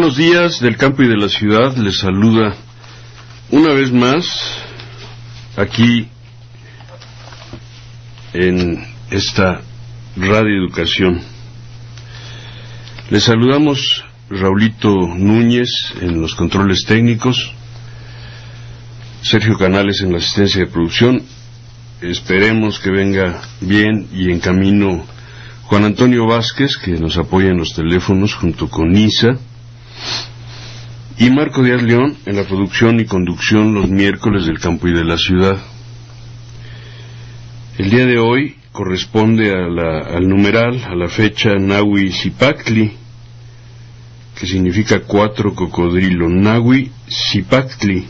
buenos días del campo y de la ciudad. Les saluda una vez más aquí en esta Radio Educación. Les saludamos Raulito Núñez en los controles técnicos, Sergio Canales en la asistencia de producción. Esperemos que venga bien y en camino Juan Antonio Vázquez, que nos apoya en los teléfonos junto con Isa, y Marco Díaz León en la producción y conducción los miércoles del campo y de la ciudad. El día de hoy corresponde al numeral, a la fecha Nahui Zipactli, que significa 4 cocodrilo. Nahui Zipactli.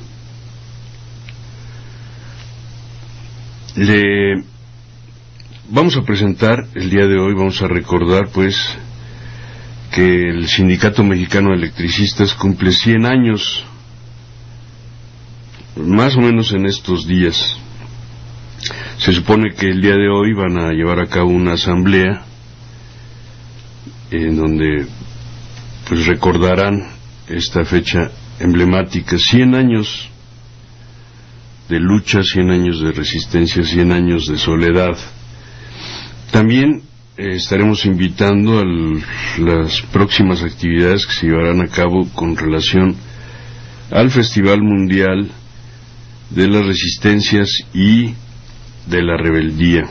Le vamos a presentar el día de hoy, vamos a recordar pues que el Sindicato Mexicano de Electricistas cumple 100 años, más o menos en estos días. Se supone que el día de hoy van a llevar a cabo una asamblea en donde pues recordarán esta fecha emblemática, 100 años de lucha, 100 años de resistencia, 100 años de soledad. También estaremos invitando a las próximas actividades que se llevarán a cabo con relación al Festival Mundial de las Resistencias y de la Rebeldía.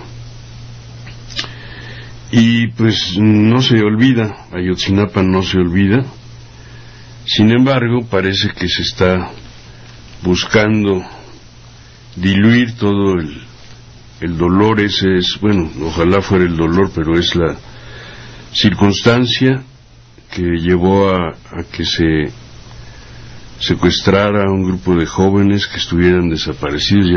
Y pues no se olvida, Ayotzinapa no se olvida. Sin embargo, parece que se está buscando diluir todo el dolor. Ese es, bueno, ojalá fuera el dolor, pero es la circunstancia que llevó a que se secuestrara a un grupo de jóvenes que estuvieran desaparecidos.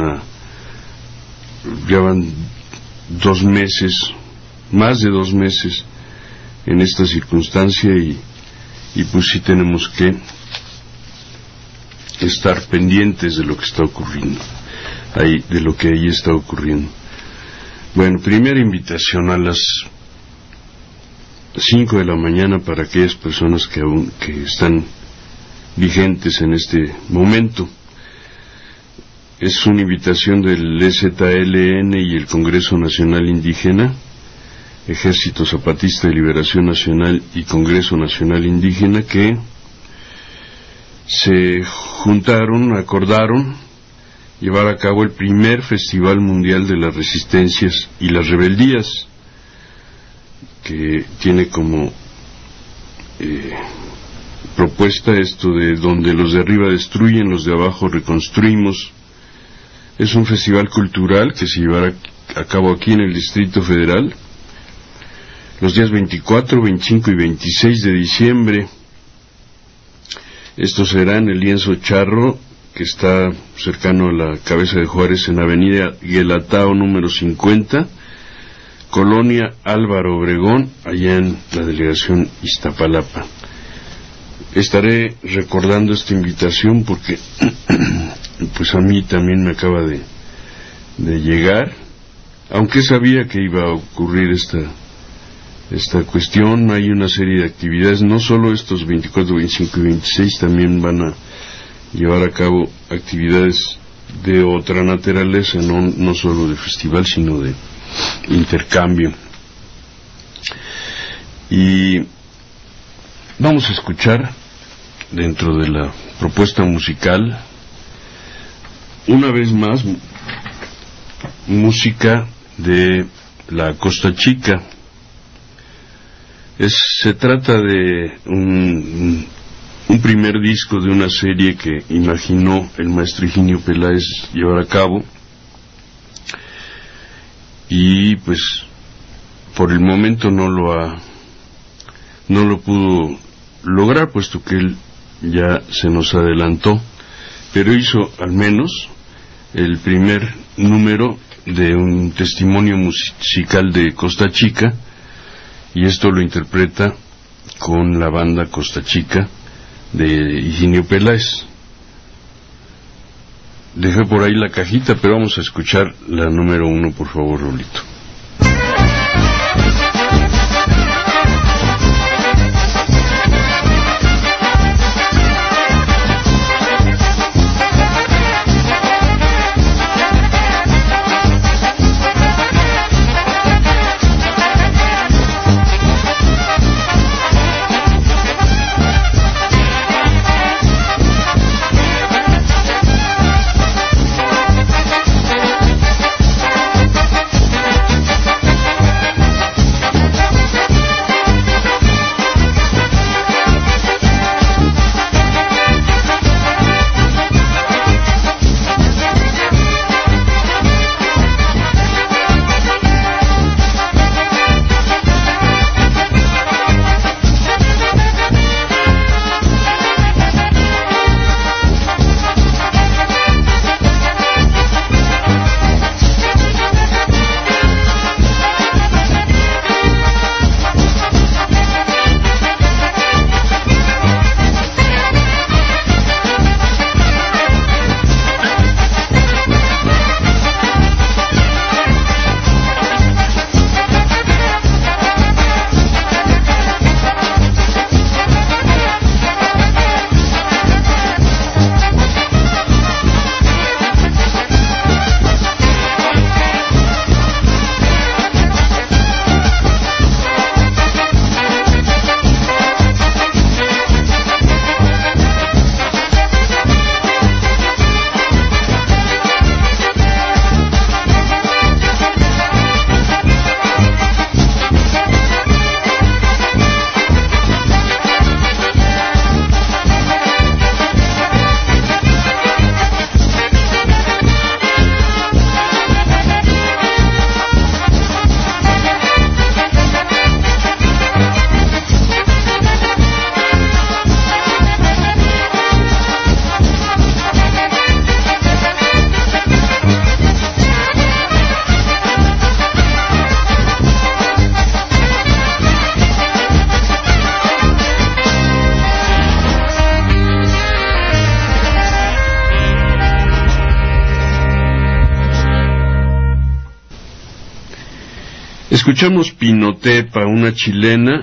Ya van 2 meses, más de 2 meses en esta circunstancia, y pues sí tenemos que estar pendientes de lo que está ocurriendo ahí, de lo que ahí está ocurriendo. Bueno, primera invitación a las 5 de la mañana para aquellas personas que están vigentes en este momento. Es una invitación del EZLN y el Congreso Nacional Indígena, Ejército Zapatista de Liberación Nacional y Congreso Nacional Indígena, que se acordaron llevar a cabo el primer Festival Mundial de las Resistencias y las Rebeldías, que tiene como propuesta esto de donde los de arriba destruyen, los de abajo reconstruimos. Es un festival cultural que se llevará a cabo aquí en el Distrito Federal los días 24, 25 y 26 de diciembre. Esto será en el Lienzo Charro, que está cercano a la Cabeza de Juárez, en Avenida Guelatao número 50, Colonia Álvaro Obregón, allá en la delegación Iztapalapa. Estaré recordando esta invitación porque pues a mí también me acaba de llegar, aunque sabía que iba a ocurrir esta cuestión. Hay una serie de actividades, no solo estos 24, 25 y 26, también van a llevar a cabo actividades de otra naturaleza, no solo de festival, sino de intercambio. Y vamos a escuchar, dentro de la propuesta musical, una vez más, música de la Costa Chica. Se trata de un primer disco de una serie que imaginó el maestro Higinio Peláez llevar a cabo, y pues por el momento no lo pudo lograr, puesto que él ya se nos adelantó, pero hizo al menos el primer número de un testimonio musical de Costa Chica, y esto lo interpreta con la banda Costa Chica de Higinio Peláez. Dejé por ahí la cajita, pero vamos a escuchar la número 1, por favor, Rolito. Escuchamos Pinotepa, una chilena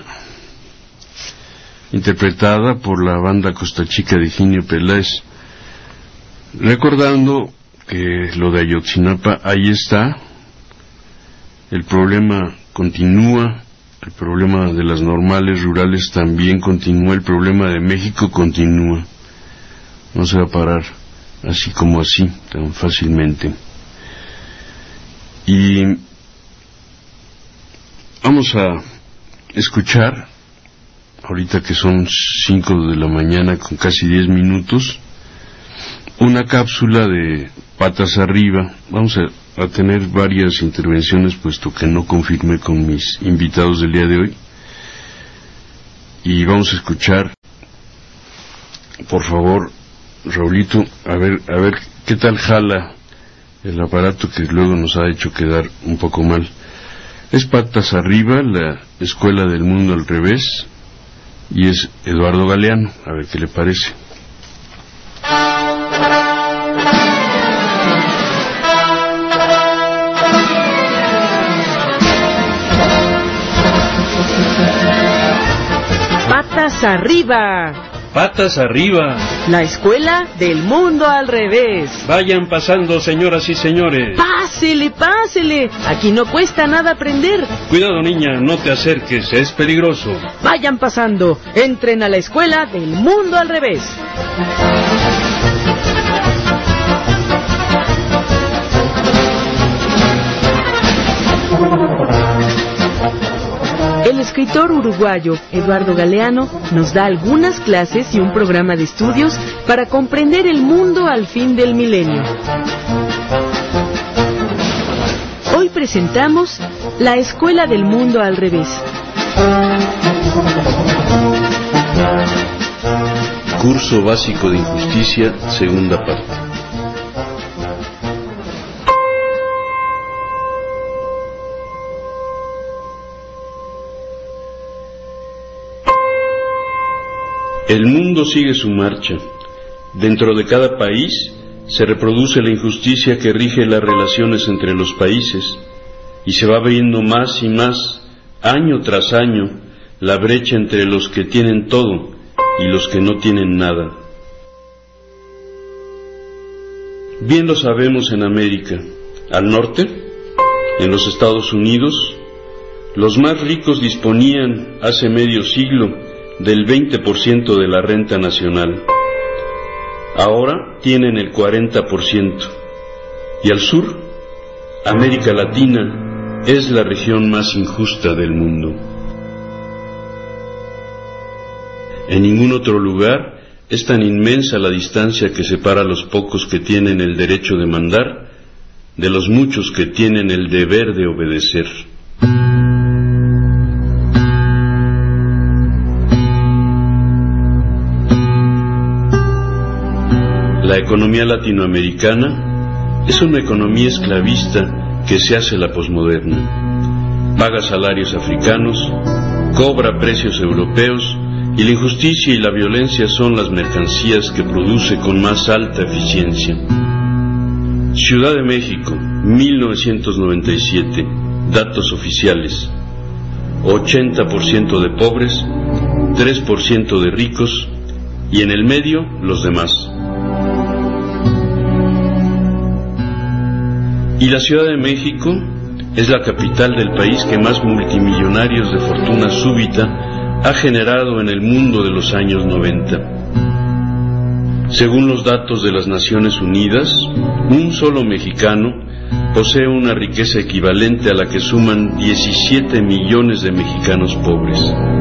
interpretada por la banda Costa Chica de Higinio Peláez, recordando que lo de Ayotzinapa ahí está, el problema continúa, el problema de las normales rurales también continúa, el problema de México continúa, no se va a parar así como así, tan fácilmente. Y vamos a escuchar, ahorita que son 5 de la mañana con casi 10 minutos, una cápsula de Patas Arriba. Vamos a tener varias intervenciones, puesto que no confirmé con mis invitados del día de hoy. Y vamos a escuchar, por favor, Raulito, a ver qué tal jala el aparato que luego nos ha hecho quedar un poco mal. Es Patas Arriba, la Escuela del Mundo al Revés, y es Eduardo Galeano. A ver qué le parece. Patas Arriba. Patas Arriba. La Escuela del Mundo al Revés. Vayan pasando, señoras y señores. Pásele, pásele. Aquí no cuesta nada aprender. Cuidado, niña, no te acerques, es peligroso. Vayan pasando. Entren a la Escuela del Mundo al Revés. El escritor uruguayo Eduardo Galeano nos da algunas clases y un programa de estudios para comprender el mundo al fin del milenio. Hoy presentamos La Escuela del Mundo al Revés. Curso básico de injusticia, segunda parte. El mundo sigue su marcha. Dentro de cada país se reproduce la injusticia que rige las relaciones entre los países, y se va viendo más y más, año tras año, la brecha entre los que tienen todo y los que no tienen nada. Bien lo sabemos en América. Al norte, en los Estados Unidos, los más ricos disponían hace medio siglo del 20% de la renta nacional. Ahora tienen el 40%. Y al sur, América Latina es la región más injusta del mundo. En ningún otro lugar es tan inmensa la distancia que separa a los pocos que tienen el derecho de mandar de los muchos que tienen el deber de obedecer. La economía latinoamericana es una economía esclavista que se hace la posmoderna. Paga salarios africanos, cobra precios europeos, y la injusticia y la violencia son las mercancías que produce con más alta eficiencia. Ciudad de México, 1997, datos oficiales: 80% de pobres, 3% de ricos, y en el medio los demás. Y la Ciudad de México es la capital del país que más multimillonarios de fortuna súbita ha generado en el mundo de los años 90. Según los datos de las Naciones Unidas, un solo mexicano posee una riqueza equivalente a la que suman 17 millones de mexicanos pobres.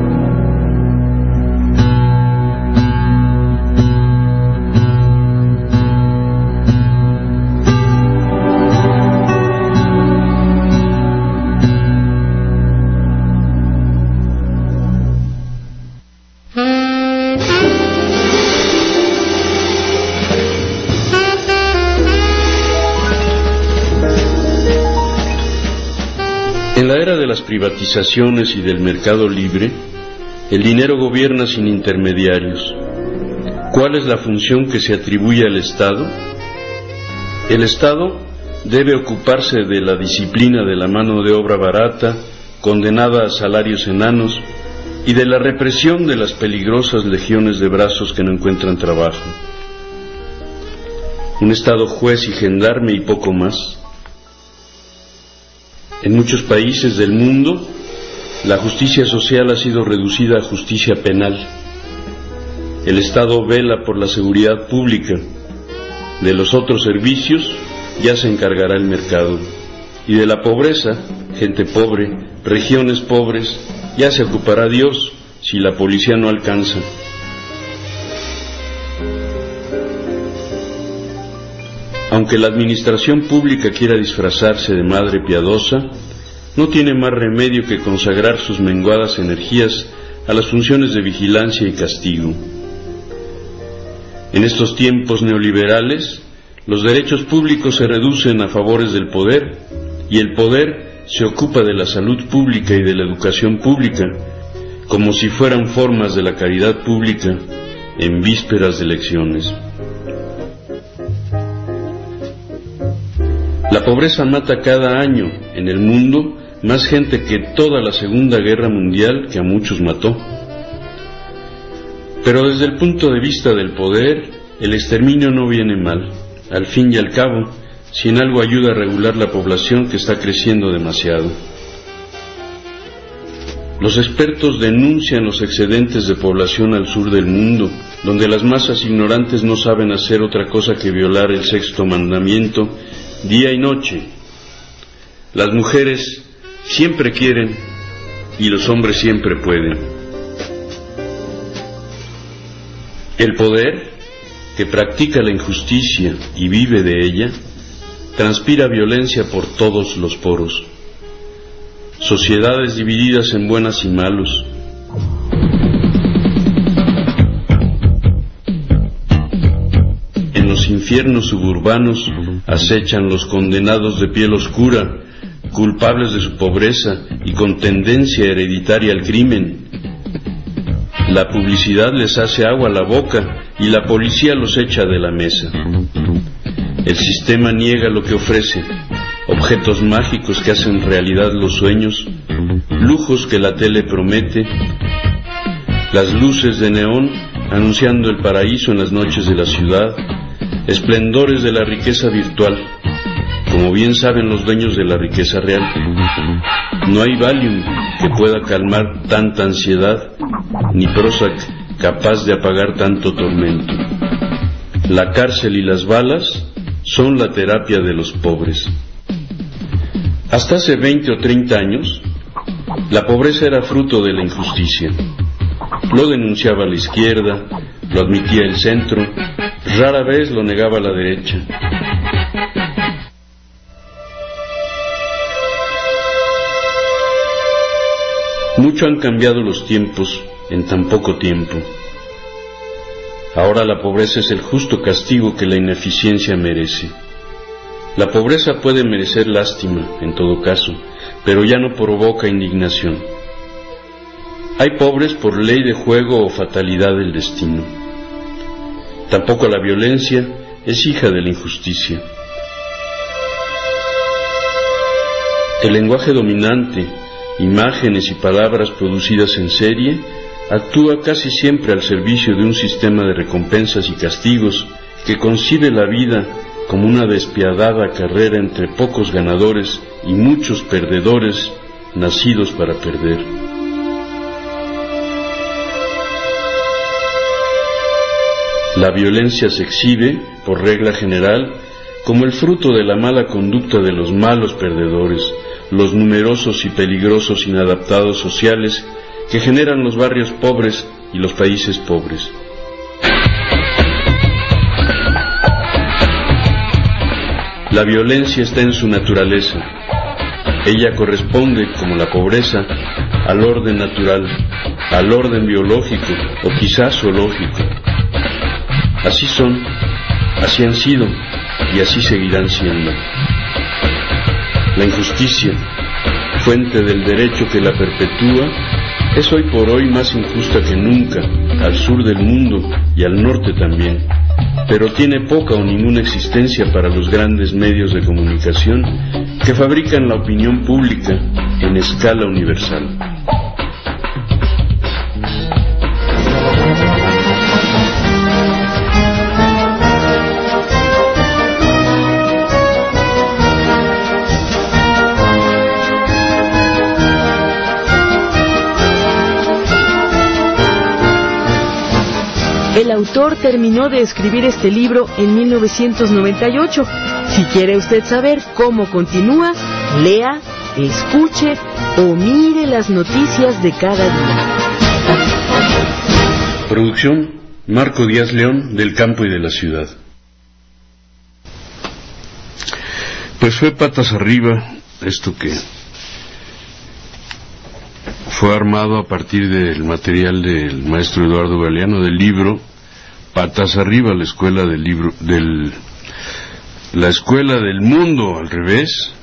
En la era de las privatizaciones y del mercado libre, el dinero gobierna sin intermediarios. ¿Cuál es la función que se atribuye al Estado? El Estado debe ocuparse de la disciplina de la mano de obra barata, condenada a salarios enanos, y de la represión de las peligrosas legiones de brazos que no encuentran trabajo. Un Estado juez y gendarme y poco más. En muchos países del mundo, la justicia social ha sido reducida a justicia penal. El Estado vela por la seguridad pública. De los otros servicios ya se encargará el mercado. Y de la pobreza, gente pobre, regiones pobres, ya se ocupará Dios si la policía no alcanza. Aunque la administración pública quiera disfrazarse de madre piadosa, no tiene más remedio que consagrar sus menguadas energías a las funciones de vigilancia y castigo. En estos tiempos neoliberales, los derechos públicos se reducen a favores del poder, y el poder se ocupa de la salud pública y de la educación pública, como si fueran formas de la caridad pública en vísperas de elecciones. La pobreza mata cada año en el mundo más gente que toda la Segunda Guerra Mundial, que a muchos mató. Pero desde el punto de vista del poder, el exterminio no viene mal. Al fin y al cabo, si en algo ayuda a regular la población que está creciendo demasiado. Los expertos denuncian los excedentes de población al sur del mundo, donde las masas ignorantes no saben hacer otra cosa que violar el sexto mandamiento día y noche. Las mujeres siempre quieren y los hombres siempre pueden. El poder, que practica la injusticia y vive de ella, transpira violencia por todos los poros. Sociedades divididas en buenas y malos. En los infiernos suburbanos acechan los condenados de piel oscura, culpables de su pobreza y con tendencia hereditaria al crimen. La publicidad les hace agua a la boca y la policía los echa de la mesa. El sistema niega lo que ofrece, objetos mágicos que hacen realidad los sueños, lujos que la tele promete, las luces de neón anunciando el paraíso en las noches de la ciudad, esplendores de la riqueza virtual, como bien saben los dueños de la riqueza real. No hay Valium que pueda calmar tanta ansiedad, ni Prozac capaz de apagar tanto tormento. La cárcel y las balas son la terapia de los pobres. Hasta hace 20 o 30 años, la pobreza era fruto de la injusticia. Lo denunciaba la izquierda, lo admitía el centro, rara vez lo negaba la derecha. Mucho han cambiado los tiempos en tan poco tiempo. Ahora la pobreza es el justo castigo que la ineficiencia merece. La pobreza puede merecer lástima, en todo caso, pero ya no provoca indignación. Hay pobres por ley de juego o fatalidad del destino. Tampoco la violencia es hija de la injusticia. El lenguaje dominante, imágenes y palabras producidas en serie, actúa casi siempre al servicio de un sistema de recompensas y castigos que concibe la vida como una despiadada carrera entre pocos ganadores y muchos perdedores nacidos para perder. La violencia se exhibe, por regla general, como el fruto de la mala conducta de los malos perdedores, los numerosos y peligrosos inadaptados sociales que generan los barrios pobres y los países pobres. La violencia está en su naturaleza. Ella corresponde, como la pobreza, al orden natural, al orden biológico o quizás zoológico. Así son, así han sido y así seguirán siendo. La injusticia, fuente del derecho que la perpetúa, es hoy por hoy más injusta que nunca, al sur del mundo y al norte también, pero tiene poca o ninguna existencia para los grandes medios de comunicación que fabrican la opinión pública en escala universal. El autor terminó de escribir este libro en 1998. Si quiere usted saber cómo continúa, lea, escuche o mire las noticias de cada día. Producción Marco Díaz León, del campo y de la ciudad. Pues fue patas arriba esto que fue armado a partir del material del maestro Eduardo Galeano, del libro Patas Arriba, la escuela del libro la escuela del mundo al revés.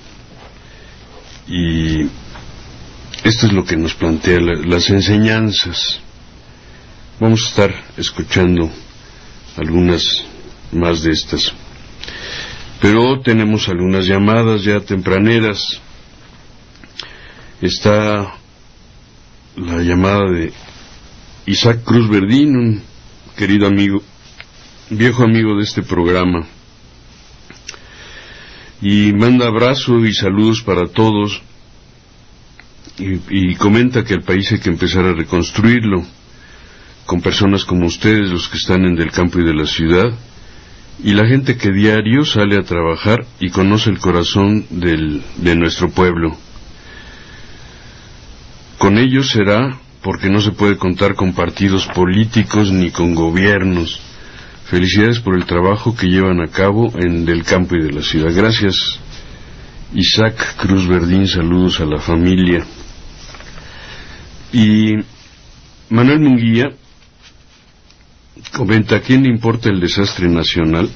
Y esto es lo que nos plantea las enseñanzas. Vamos a estar escuchando algunas más de estas, pero tenemos algunas llamadas ya tempraneras. Está la llamada de Isaac Cruz Verdín, un querido amigo, viejo amigo de este programa, y manda abrazo y saludos para todos, y comenta que el país hay que empezar a reconstruirlo con personas como ustedes, los que están en del campo y de la ciudad, y la gente que diario sale a trabajar y conoce el corazón de nuestro pueblo. Con ellos será porque no se puede contar con partidos políticos ni con gobiernos. Felicidades por el trabajo que llevan a cabo en del campo y de la ciudad. Gracias, Isaac Cruz Verdín, saludos a la familia. Y Manuel Munguía comenta: ¿a quién le importa el desastre nacional?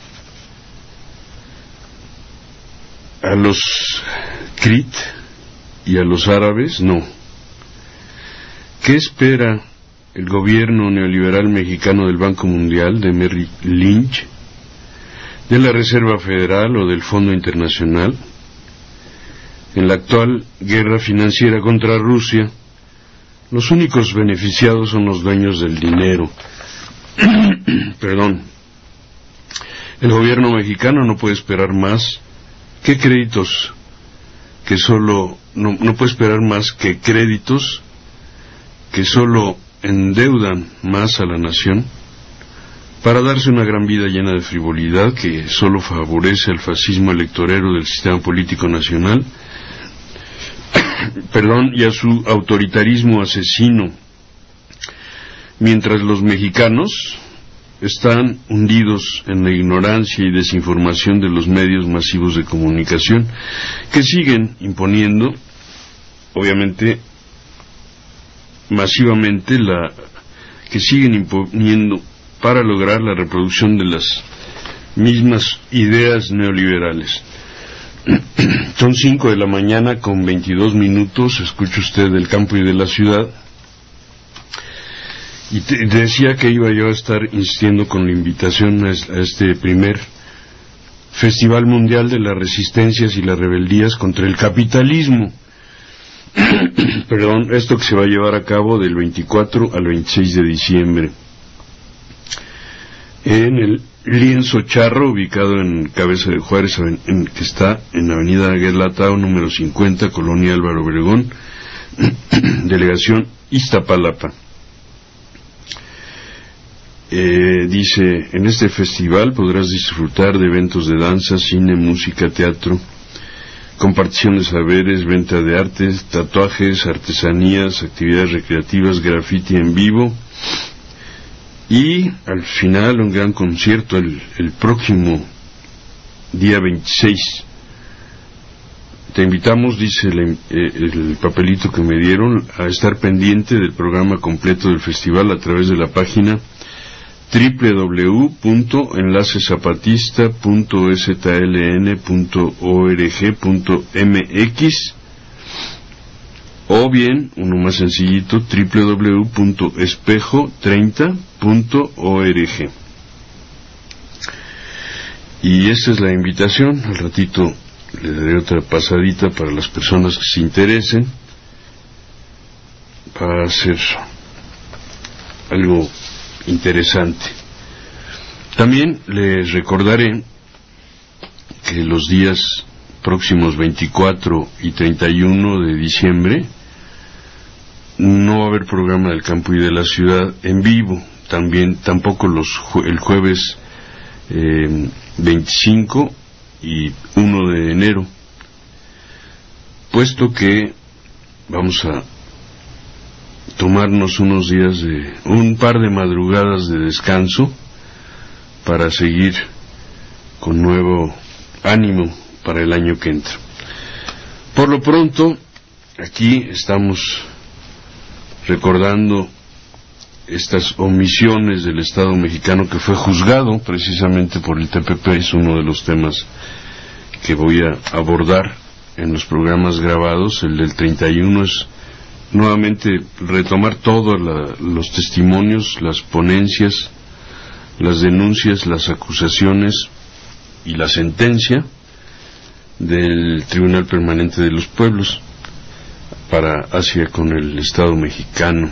¿A los CRIT y a los árabes? No. ¿Qué espera el gobierno neoliberal mexicano del Banco Mundial, de Merrill Lynch, de la Reserva Federal o del Fondo Internacional? En la actual guerra financiera contra Rusia, los únicos beneficiados son los dueños del dinero. Perdón. El gobierno mexicano no puede esperar más que créditos, que solo no puede esperar más que créditos que solo endeudan más a la nación para darse una gran vida llena de frivolidad que solo favorece el fascismo electorero del sistema político nacional, y a su autoritarismo asesino, mientras los mexicanos están hundidos en la ignorancia y desinformación de los medios masivos de comunicación, que siguen imponiendo, obviamente, masivamente que siguen imponiendo para lograr la reproducción de las mismas ideas neoliberales. Son 5 de la mañana con 22 minutos, escucha usted del campo y de la ciudad, y decía que iba yo a estar insistiendo con la invitación a este primer Festival Mundial de las Resistencias y las Rebeldías contra el Capitalismo. Esto que se va a llevar a cabo del 24 al 26 de diciembre en el Lienzo Charro, ubicado en Cabeza de Juárez, que está en Avenida Guelatao número 50, Colonia Álvaro Obregón, Delegación Iztapalapa. Dice: en este festival podrás disfrutar de eventos de danza, cine, música, teatro, compartición de saberes, venta de artes, tatuajes, artesanías, actividades recreativas, graffiti en vivo, y al final un gran concierto el próximo día 26. Te invitamos, dice el papelito que me dieron, a estar pendiente del programa completo del festival a través de la página www.enlacesapatista.sln.org.mx, o bien, uno más sencillito, www.espejo30.org. Y esa es la invitación. Al ratito le daré otra pasadita para las personas que se interesen, para hacer algo interesante. También les recordaré que los días próximos 24 y 31 de diciembre no va a haber programa del campo y de la ciudad en vivo, tampoco el jueves 25 y 1 de enero, puesto que vamos a tomarnos un par de madrugadas de descanso para seguir con nuevo ánimo para el año que entra. Por lo pronto, aquí estamos recordando estas omisiones del Estado mexicano que fue juzgado precisamente por el TPP. Es uno de los temas que voy a abordar en los programas grabados. El del 31 es nuevamente retomar todos los testimonios, las ponencias, las denuncias, las acusaciones y la sentencia del Tribunal Permanente de los Pueblos hacia con el Estado mexicano.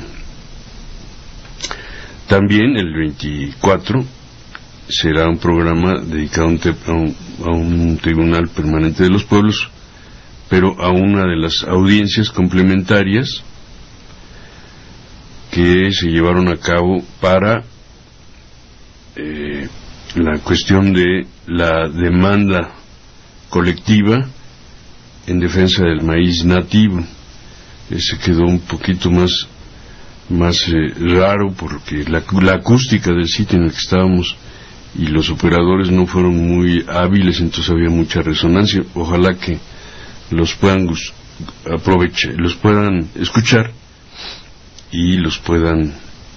También el 24 será un programa dedicado a un Tribunal Permanente de los Pueblos, pero a una de las audiencias complementarias que se llevaron a cabo para la cuestión de la demanda colectiva en defensa del maíz nativo. Ese quedó un poquito más raro porque la acústica del sitio en el que estábamos y los operadores no fueron muy hábiles, entonces había mucha resonancia. Ojalá que los puedan los puedan escuchar y los puedan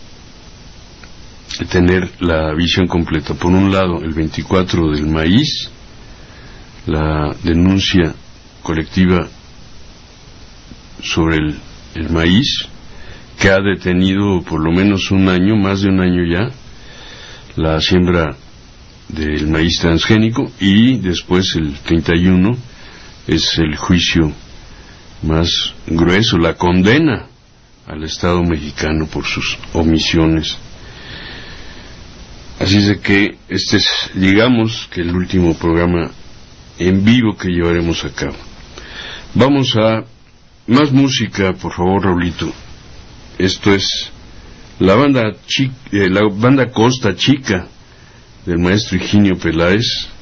tener la visión completa. Por un lado, el 24 del maíz, la denuncia colectiva sobre el maíz, que ha detenido por lo menos un año, más de un año ya, la siembra del maíz transgénico, y después el 31 es el juicio más grueso, la condena al Estado mexicano por sus omisiones. Así es de que este es, digamos, que el último programa en vivo que llevaremos a cabo. Vamos a más música, por favor, Raulito. Esto es la banda Costa Chica del maestro Higinio Peláez,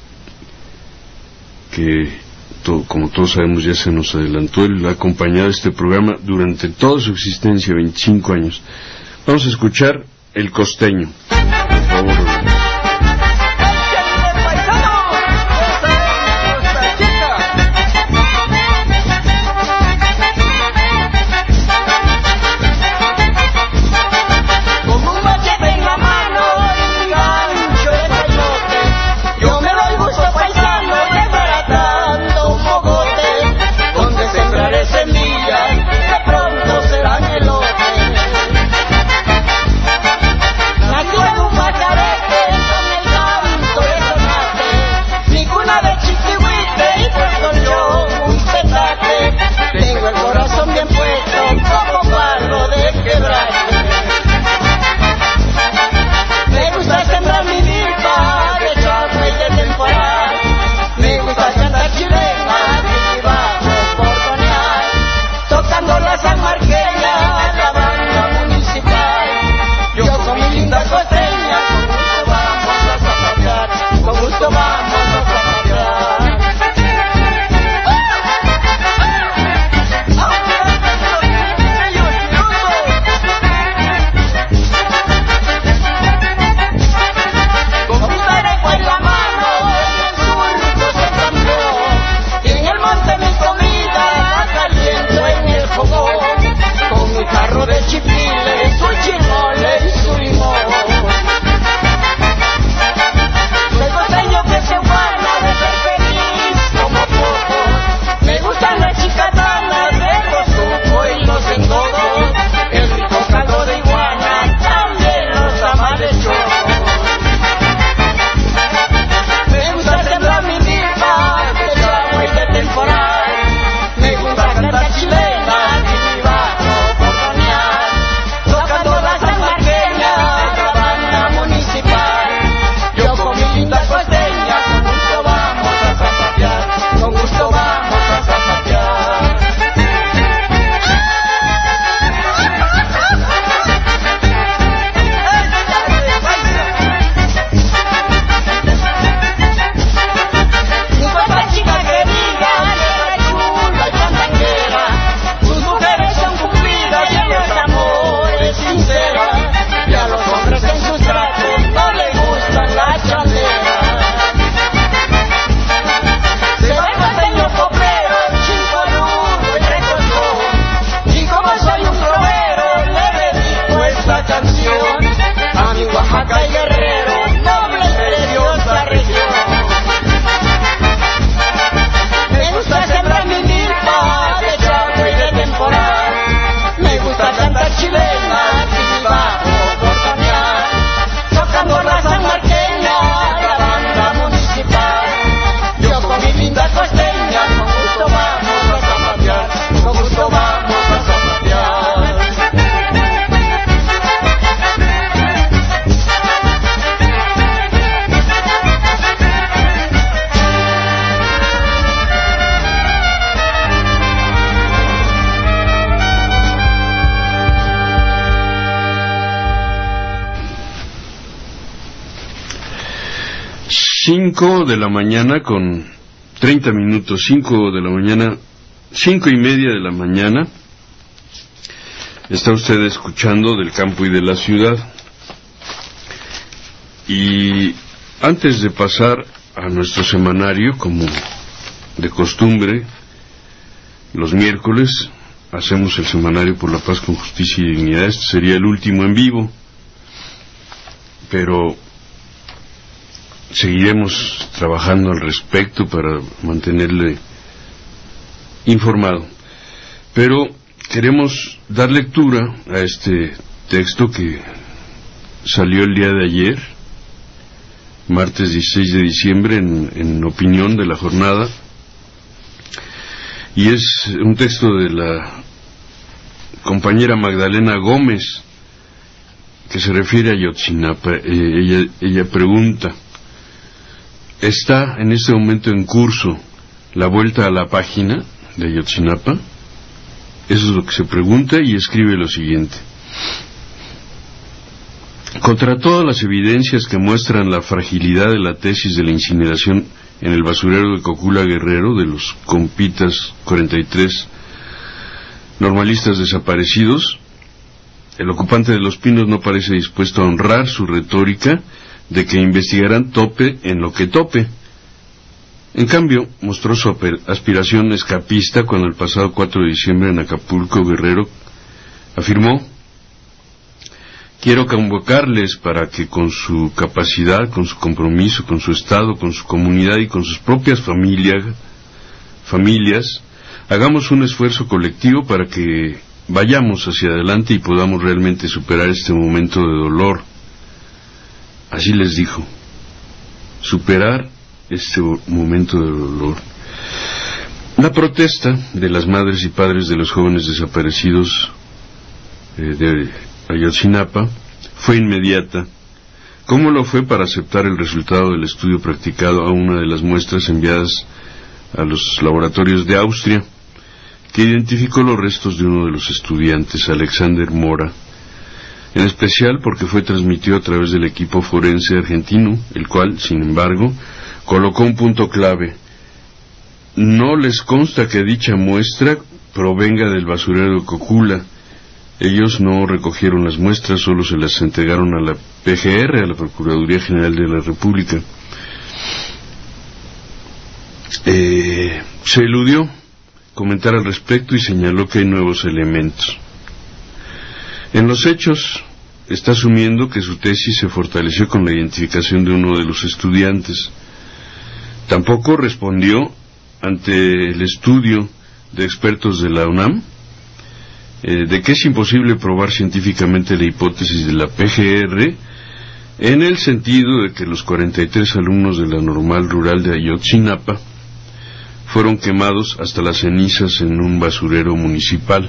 que como todos sabemos ya se nos adelantó. Él ha acompañado este programa durante toda su existencia, 25 años. Vamos a escuchar El Costeño, por favor. Nació en un pajarete 5 de la mañana con 30 minutos, 5 de la mañana, 5:30 de la mañana. Está usted escuchando Del Campo y de la Ciudad. Y antes de pasar a nuestro semanario, como de costumbre, los miércoles hacemos el semanario Por la Paz con Justicia y Dignidad. Este sería el último en vivo, pero seguiremos trabajando al respecto para mantenerle informado. Pero queremos dar lectura a este texto que salió el día de ayer, martes 16 de diciembre, en Opinión de la Jornada, y es un texto de la compañera Magdalena Gómez, que se refiere a Ayotzinapa. Ella pregunta: ¿está en este momento en curso la vuelta a la página de Ayotzinapa? Eso es lo que se pregunta, y escribe lo siguiente: contra todas las evidencias que muestran la fragilidad de la tesis de la incineración en el basurero de Cocula Guerrero de los compitas 43 normalistas desaparecidos, el ocupante de Los Pinos no parece dispuesto a honrar su retórica de que investigarán tope en lo que tope. En cambio, mostró su aspiración escapista cuando el pasado 4 de diciembre en Acapulco, Guerrero, afirmó: quiero convocarles para que con su capacidad, con su compromiso, con su Estado, con su comunidad y con sus propias familias, hagamos un esfuerzo colectivo para que vayamos hacia adelante y podamos realmente superar este momento de dolor. Así les dijo: superar este momento de dolor. La protesta de las madres y padres de los jóvenes desaparecidos de Ayotzinapa fue inmediata, como lo fue para aceptar el resultado del estudio practicado a una de las muestras enviadas a los laboratorios de Austria, que identificó los restos de uno de los estudiantes, Alexander Mora, en especial porque fue transmitido a través del equipo forense argentino, el cual, sin embargo, colocó un punto clave: no les consta que dicha muestra provenga del basurero de Cocula. Ellos no recogieron las muestras, solo se las entregaron a la PGR, a la Procuraduría General de la República. Se eludió comentar al respecto y señaló que hay nuevos elementos. En los hechos, está asumiendo que su tesis se fortaleció con la identificación de uno de los estudiantes. Tampoco respondió ante el estudio de expertos de la UNAM de que es imposible probar científicamente la hipótesis de la PGR, en el sentido de que los 43 alumnos de la Normal Rural de Ayotzinapa fueron quemados hasta las cenizas en un basurero municipal.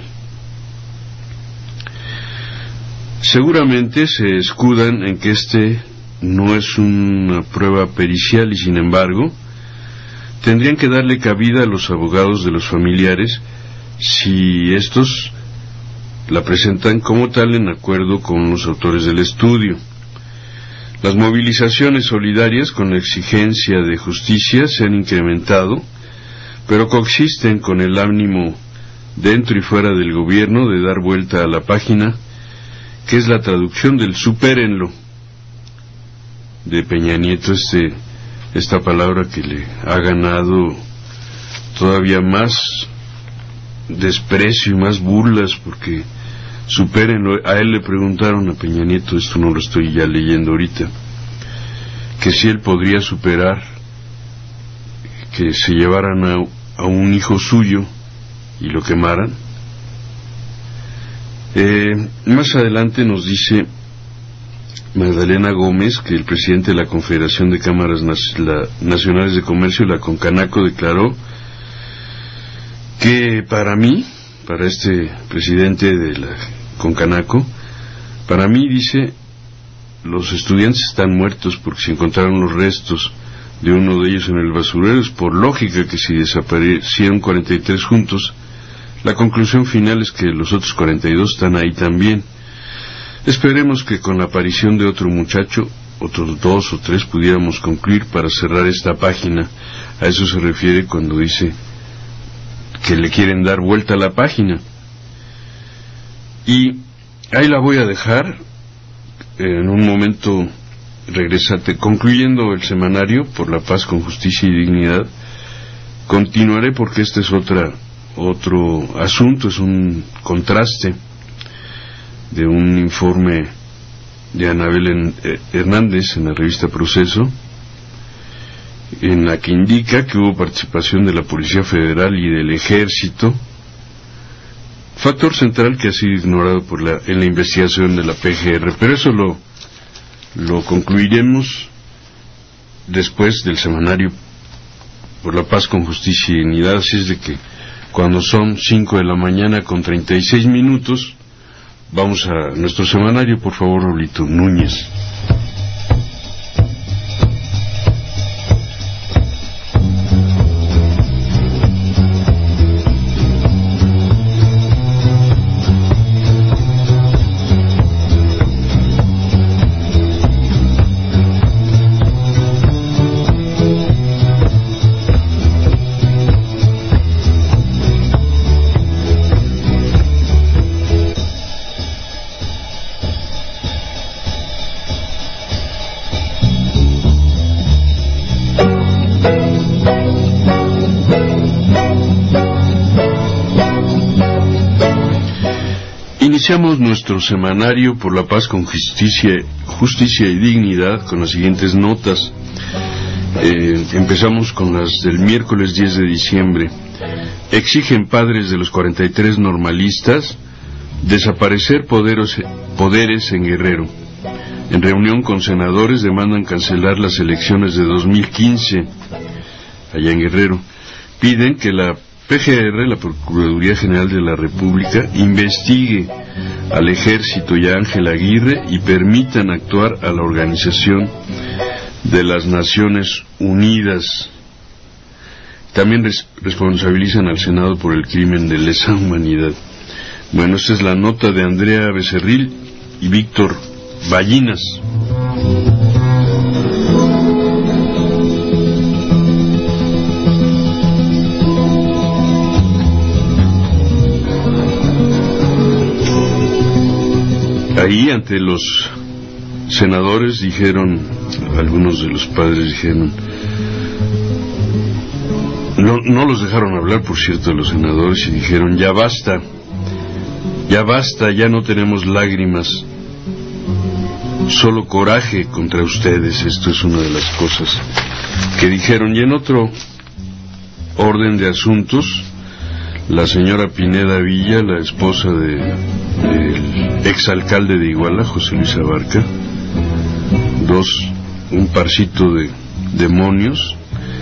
Seguramente se escudan en que este no es una prueba pericial y, sin embargo, tendrían que darle cabida a los abogados de los familiares si estos la presentan como tal en acuerdo con los autores del estudio. Las movilizaciones solidarias con la exigencia de justicia se han incrementado, pero coexisten con el ánimo dentro y fuera del gobierno de dar vuelta a la página, que es la traducción del supérenlo de Peña Nieto, esta palabra que le ha ganado todavía más desprecio y más burlas, porque supérenlo. A él le preguntaron, a Peña Nieto, esto no lo estoy ya leyendo ahorita, que si él podría superar que se llevaran a un hijo suyo y lo quemaran. Más adelante nos dice Magdalena Gómez que el presidente de la Confederación de Cámaras Nacionales de Comercio, la CONCANACO, declaró que para este presidente de la CONCANACO, para mí, dice, los estudiantes están muertos porque se encontraron los restos de uno de ellos en el basurero. Es por lógica que si desaparecieron 43 juntos, la conclusión final es que los otros 42 están ahí también. Esperemos que con la aparición de otro muchacho otros 2 o 3 pudiéramos concluir para cerrar esta página. A eso se refiere cuando dice que le quieren dar vuelta a la página. Y ahí la voy a dejar. En un momento regresate, concluyendo el semanario Por la Paz con Justicia y Dignidad. Continuaré porque este es otro asunto, es un contraste de un informe de Anabel Hernández en la revista Proceso, en la que indica que hubo participación de la Policía Federal y del Ejército, factor central que ha sido ignorado en la investigación de la PGR, pero eso lo concluiremos después del semanario Por la Paz con Justicia y Dignidad. Así es de que cuando son 5 de la mañana con 36 minutos, vamos a nuestro semanario, por favor, Raulito Núñez. Iniciamos nuestro semanario Por la Paz con Justicia y Dignidad con las siguientes notas. Empezamos con las del miércoles 10 de diciembre. Exigen padres de los 43 normalistas desaparecer poderes en Guerrero. En reunión con senadores demandan cancelar las elecciones de 2015 allá en Guerrero. Piden que la PGR, la Procuraduría General de la República, investigue al Ejército y a Ángel Aguirre y permitan actuar a la Organización de las Naciones Unidas. También responsabilizan al Senado por el crimen de lesa humanidad. Bueno, esta es la nota de Andrea Becerril y Víctor Ballinas. Ahí ante los senadores dijeron, algunos de los padres dijeron, no los dejaron hablar, por cierto, los senadores, y dijeron, ya basta, ya no tenemos lágrimas, solo coraje contra ustedes. Esto es una de las cosas que dijeron. Y en otro orden de asuntos, la señora Pineda Villa, la esposa del exalcalde de Iguala, José Luis Abarca, un parcito de demonios,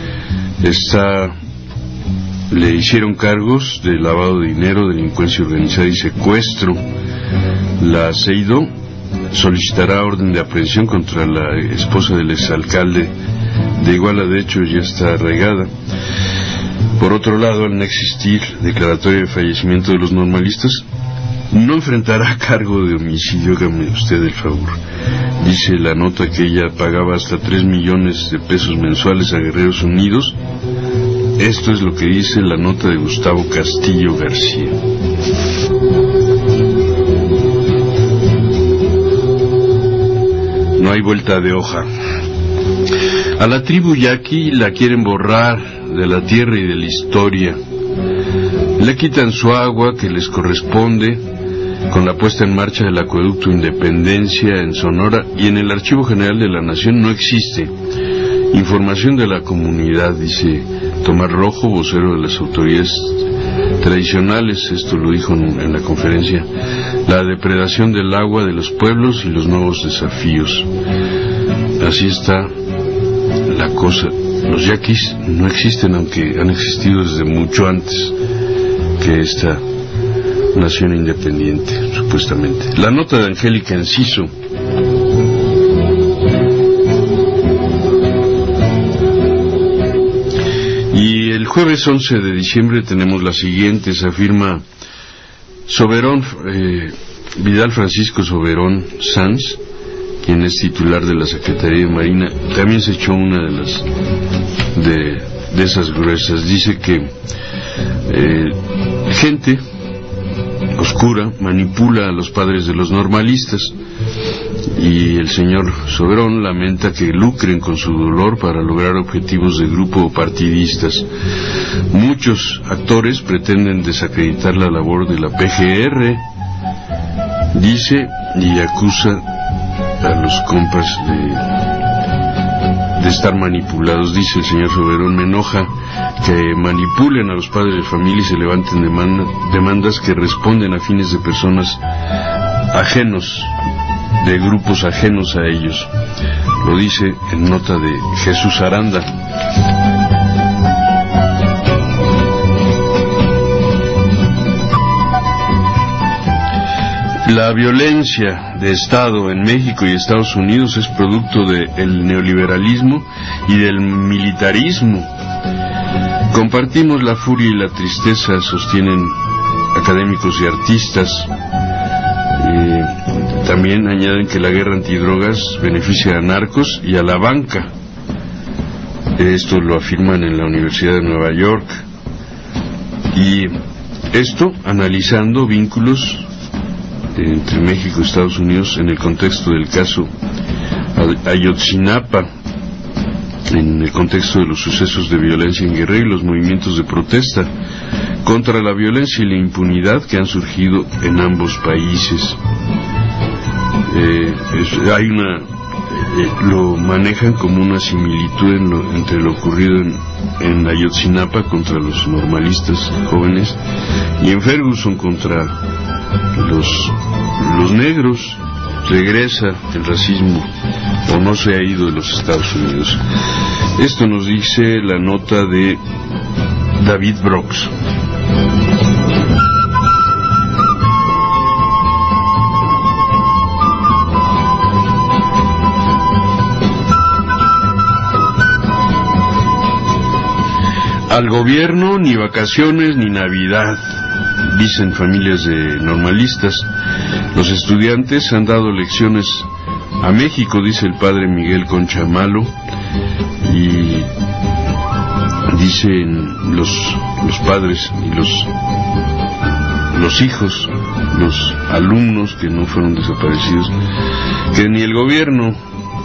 le hicieron cargos de lavado de dinero, delincuencia organizada y secuestro. La CEIDO solicitará orden de aprehensión contra la esposa del exalcalde de Iguala, de hecho ya está arraigada. Por otro lado, al no existir declaratoria de fallecimiento de los normalistas, no enfrentará cargo de homicidio. Hágame usted el favor. Dice la nota que ella pagaba hasta 3 millones de pesos mensuales a Guerreros Unidos. Esto es lo que dice la nota de Gustavo Castillo García. No hay vuelta de hoja. A la tribu yaqui la quieren borrar de la tierra y de la historia. Le quitan su agua que les corresponde con la puesta en marcha del acueducto Independencia en Sonora, y en el Archivo General de la Nación no existe información de la comunidad, dice Tomás Rojo, vocero de las autoridades tradicionales. Esto lo dijo en la conferencia. La depredación del agua de los pueblos y los nuevos desafíos. Así está la cosa. Los yaquis no existen, aunque han existido desde mucho antes que esta nación independiente, supuestamente. La nota de Angélica Enciso. Y el jueves 11 de diciembre tenemos la siguiente. Se afirma Vidal Francisco Soberón Sanz, quien es titular de la Secretaría de Marina, también se echó una de esas gruesas. Dice que gente oscura manipula a los padres de los normalistas, y el señor Soberón lamenta que lucren con su dolor para lograr objetivos de grupo o partidistas. Muchos actores pretenden desacreditar la labor de la PGR, dice, y acusa a los compas de estar manipulados. Dice el señor Soberón: me enoja que manipulen a los padres de familia y se levanten demandas que responden a fines de personas ajenos, de grupos ajenos a ellos. Lo dice en nota de Jesús Aranda. La violencia de Estado en México y Estados Unidos es producto del neoliberalismo y del militarismo. Compartimos la furia y la tristeza, sostienen académicos y artistas. También añaden que la guerra antidrogas beneficia a narcos y a la banca. Esto lo afirman en la Universidad de Nueva York. Y esto analizando vínculos entre México y Estados Unidos en el contexto del caso Ayotzinapa, en el contexto de los sucesos de violencia en Guerrero y los movimientos de protesta contra la violencia y la impunidad que han surgido en ambos países. Lo manejan como una similitud entre lo ocurrido en Ayotzinapa contra los normalistas jóvenes y en Ferguson contra los negros. Regresa el racismo, o no se ha ido de los Estados Unidos. Esto nos dice la nota de David Brooks. Al gobierno ni vacaciones ni Navidad, dicen familias de normalistas. Los estudiantes han dado lecciones a México, dice el padre Miguel Concha Malo, y dicen los padres y los hijos, los alumnos que no fueron desaparecidos, que ni el gobierno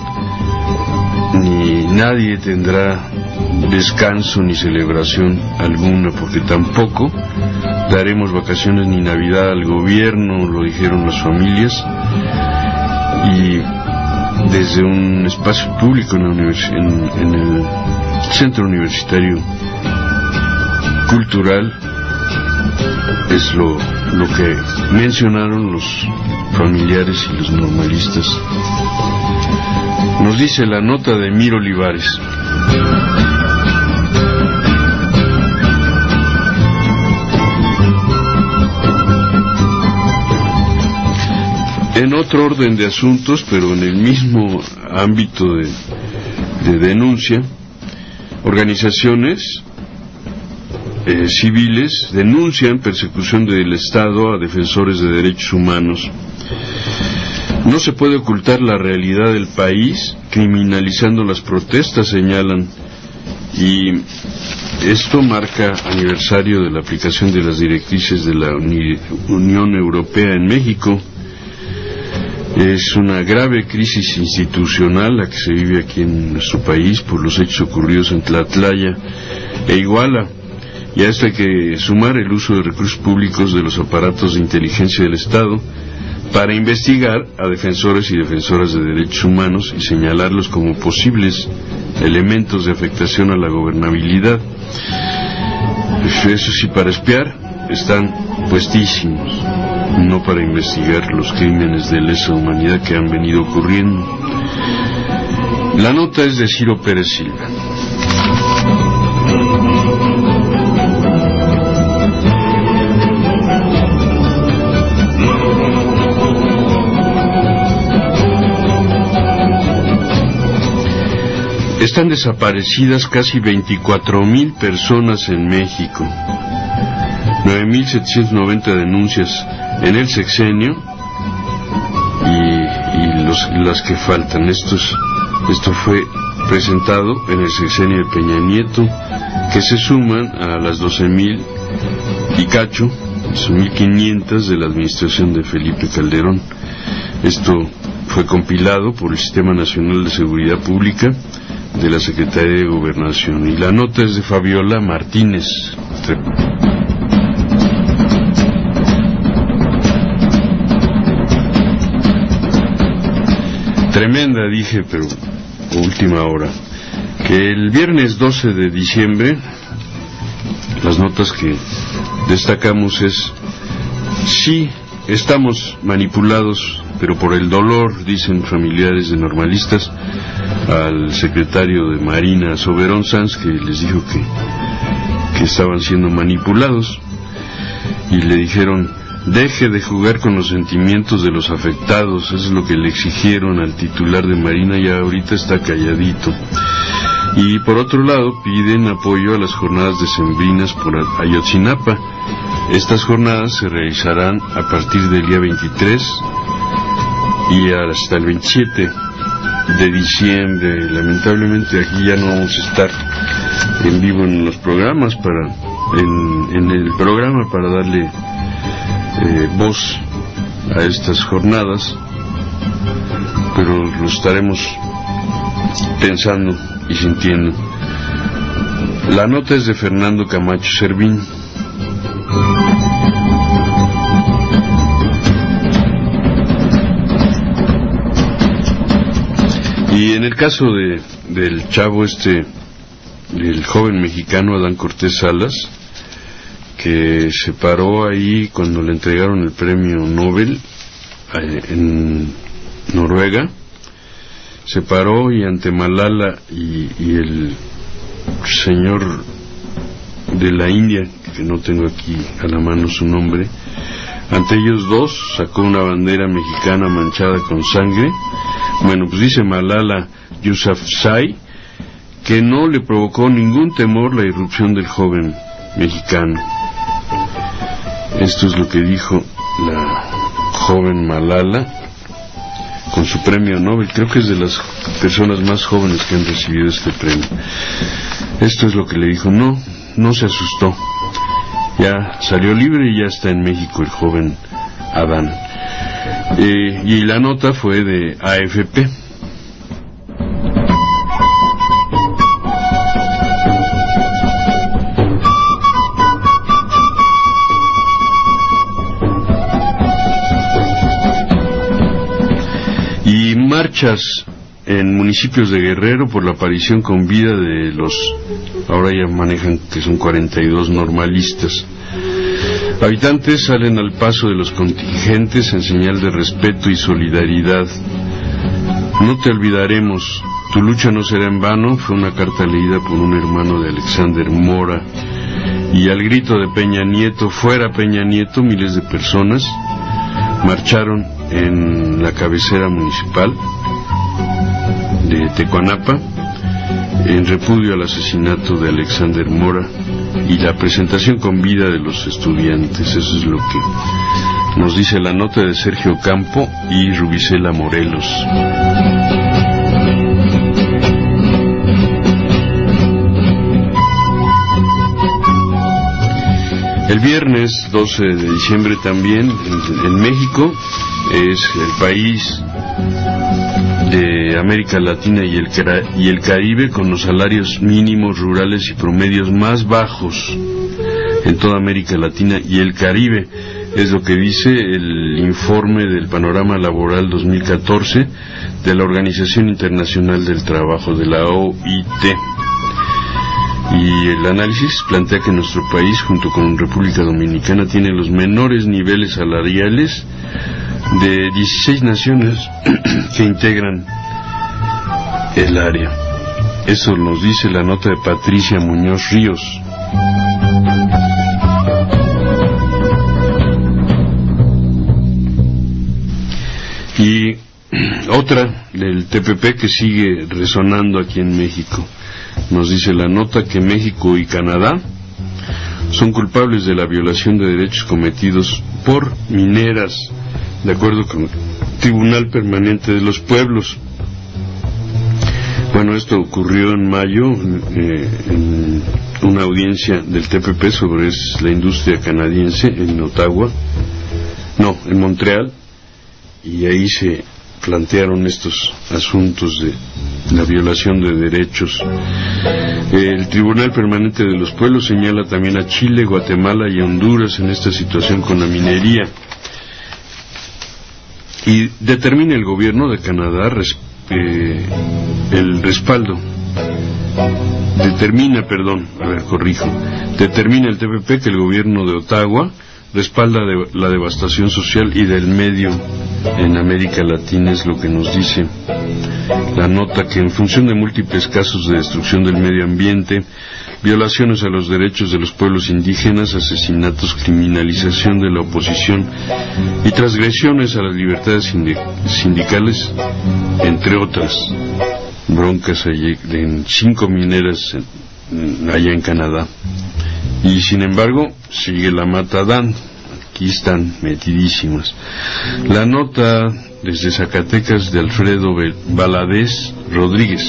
ni nadie tendrá descanso ni celebración alguna, porque tampoco daremos vacaciones ni Navidad al gobierno, lo dijeron las familias. Y desde un espacio público en el Centro Universitario Cultural es lo que mencionaron los familiares y los normalistas. Nos dice la nota de Emir Olivares. En otro orden de asuntos, pero en el mismo ámbito de denuncia, organizaciones civiles denuncian persecución del Estado a defensores de derechos humanos. No se puede ocultar la realidad del país criminalizando las protestas, señalan, y esto marca aniversario de la aplicación de las directrices de la Unión Europea en México. Es una grave crisis institucional la que se vive aquí en nuestro país por los hechos ocurridos en Tlatlaya e Iguala, y a esto hay que sumar el uso de recursos públicos de los aparatos de inteligencia del Estado para investigar a defensores y defensoras de derechos humanos y señalarlos como posibles elementos de afectación a la gobernabilidad. Eso sí, para espiar están puestísimos, no para investigar los crímenes de lesa humanidad que han venido ocurriendo. La nota es de Ciro Pérez Silva. Están desaparecidas casi 24,000 personas en México, 9,790 denuncias en el sexenio, y las que faltan. Esto fue presentado en el sexenio de Peña Nieto, que se suman a las 12,000 y cacho, 1,500 de la administración de Felipe Calderón. Esto fue compilado por el Sistema Nacional de Seguridad Pública de la Secretaría de Gobernación, y la nota es de Fabiola Martínez. Tremenda, dije, pero última hora. Que el viernes 12 de diciembre, las notas que destacamos es: sí, estamos manipulados, pero por el dolor, dicen familiares de normalistas al secretario de Marina, Soberón Sanz, que les dijo que estaban siendo manipulados, y le dijeron: deje de jugar con los sentimientos de los afectados. Eso es lo que le exigieron al titular de Marina, y ahorita está calladito. Y por otro lado, piden apoyo a las jornadas decembrinas por Ayotzinapa. Estas jornadas se realizarán a partir del día 23 y hasta el 27 de diciembre. Lamentablemente aquí ya no vamos a estar en vivo en los programas en el programa para darle voz a estas jornadas, pero lo estaremos pensando y sintiendo. La nota es de Fernando Camacho Servín. Y en el caso del chavo del joven mexicano Adán Cortés Salas, que se paró ahí cuando le entregaron el premio Nobel en Noruega, se paró y ante Malala y el señor de la India, que no tengo aquí a la mano su nombre, ante ellos dos sacó una bandera mexicana manchada con sangre. Bueno, pues dice Malala Yousafzai que no le provocó ningún temor la irrupción del joven mexicano. Esto es lo que dijo la joven Malala con su premio Nobel. Creo que es de las personas más jóvenes que han recibido este premio. Esto es lo que le dijo. No se asustó. Ya salió libre y ya está en México el joven Adán. Y la nota fue de AFP. Y marchas en municipios de Guerrero por la aparición con vida de los, ahora ya manejan que son 42 normalistas. Habitantes salen al paso de los contingentes en señal de respeto y solidaridad. No te olvidaremos, tu lucha no será en vano, fue una carta leída por un hermano de Alexander Mora. Y al grito de Peña Nieto, fuera Peña Nieto, miles de personas marcharon en la cabecera municipal de Tecuanapa en repudio al asesinato de Alexander Mora y la presentación con vida de los estudiantes. Eso es lo que nos dice la nota de Sergio Campo y Rubicela Morelos. El viernes 12 de diciembre también en México es el país de América Latina y el Caribe con los salarios mínimos rurales y promedios más bajos en toda América Latina y el Caribe. Es lo que dice el informe del Panorama Laboral 2014 de la Organización Internacional del Trabajo, de la OIT. Y el análisis plantea que nuestro país, junto con República Dominicana, tiene los menores niveles salariales de 16 naciones que integran el área. Eso nos dice la nota de Patricia Muñoz Ríos. Y otra del TPP que sigue resonando aquí en México. Nos dice la nota que México y Canadá son culpables de la violación de derechos cometidos por mineras. De acuerdo Tribunal Permanente de los Pueblos. Bueno, esto ocurrió en mayo en una audiencia del TPP sobre la industria canadiense en Ottawa, en Montreal, y ahí se plantearon estos asuntos de la violación de derechos. El Tribunal Permanente de los Pueblos señala también a Chile, Guatemala y Honduras en esta situación con la minería, y determina el gobierno de Canadá el respaldo. Determina el TPP que el gobierno de Ottawa respalda la devastación social y del medio en América Latina, es lo que nos dice la nota, que en función de múltiples casos de destrucción del medio ambiente, violaciones a los derechos de los pueblos indígenas, asesinatos, criminalización de la oposición y transgresiones a las libertades sindicales, entre otras broncas en 5 mineras allá en Canadá. Y sin embargo sigue la mata dando. Aquí están metidísimas. La nota desde Zacatecas de Alfredo Valadez Rodríguez.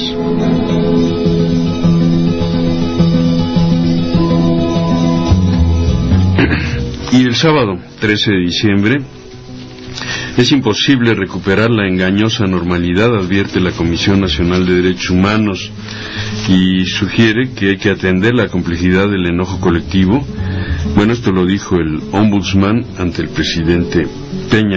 Y el sábado 13 de diciembre, es imposible recuperar la engañosa normalidad, advierte la Comisión Nacional de Derechos Humanos, y sugiere que hay que atender la complejidad del enojo colectivo. Bueno, esto lo dijo el ombudsman ante el presidente Peña,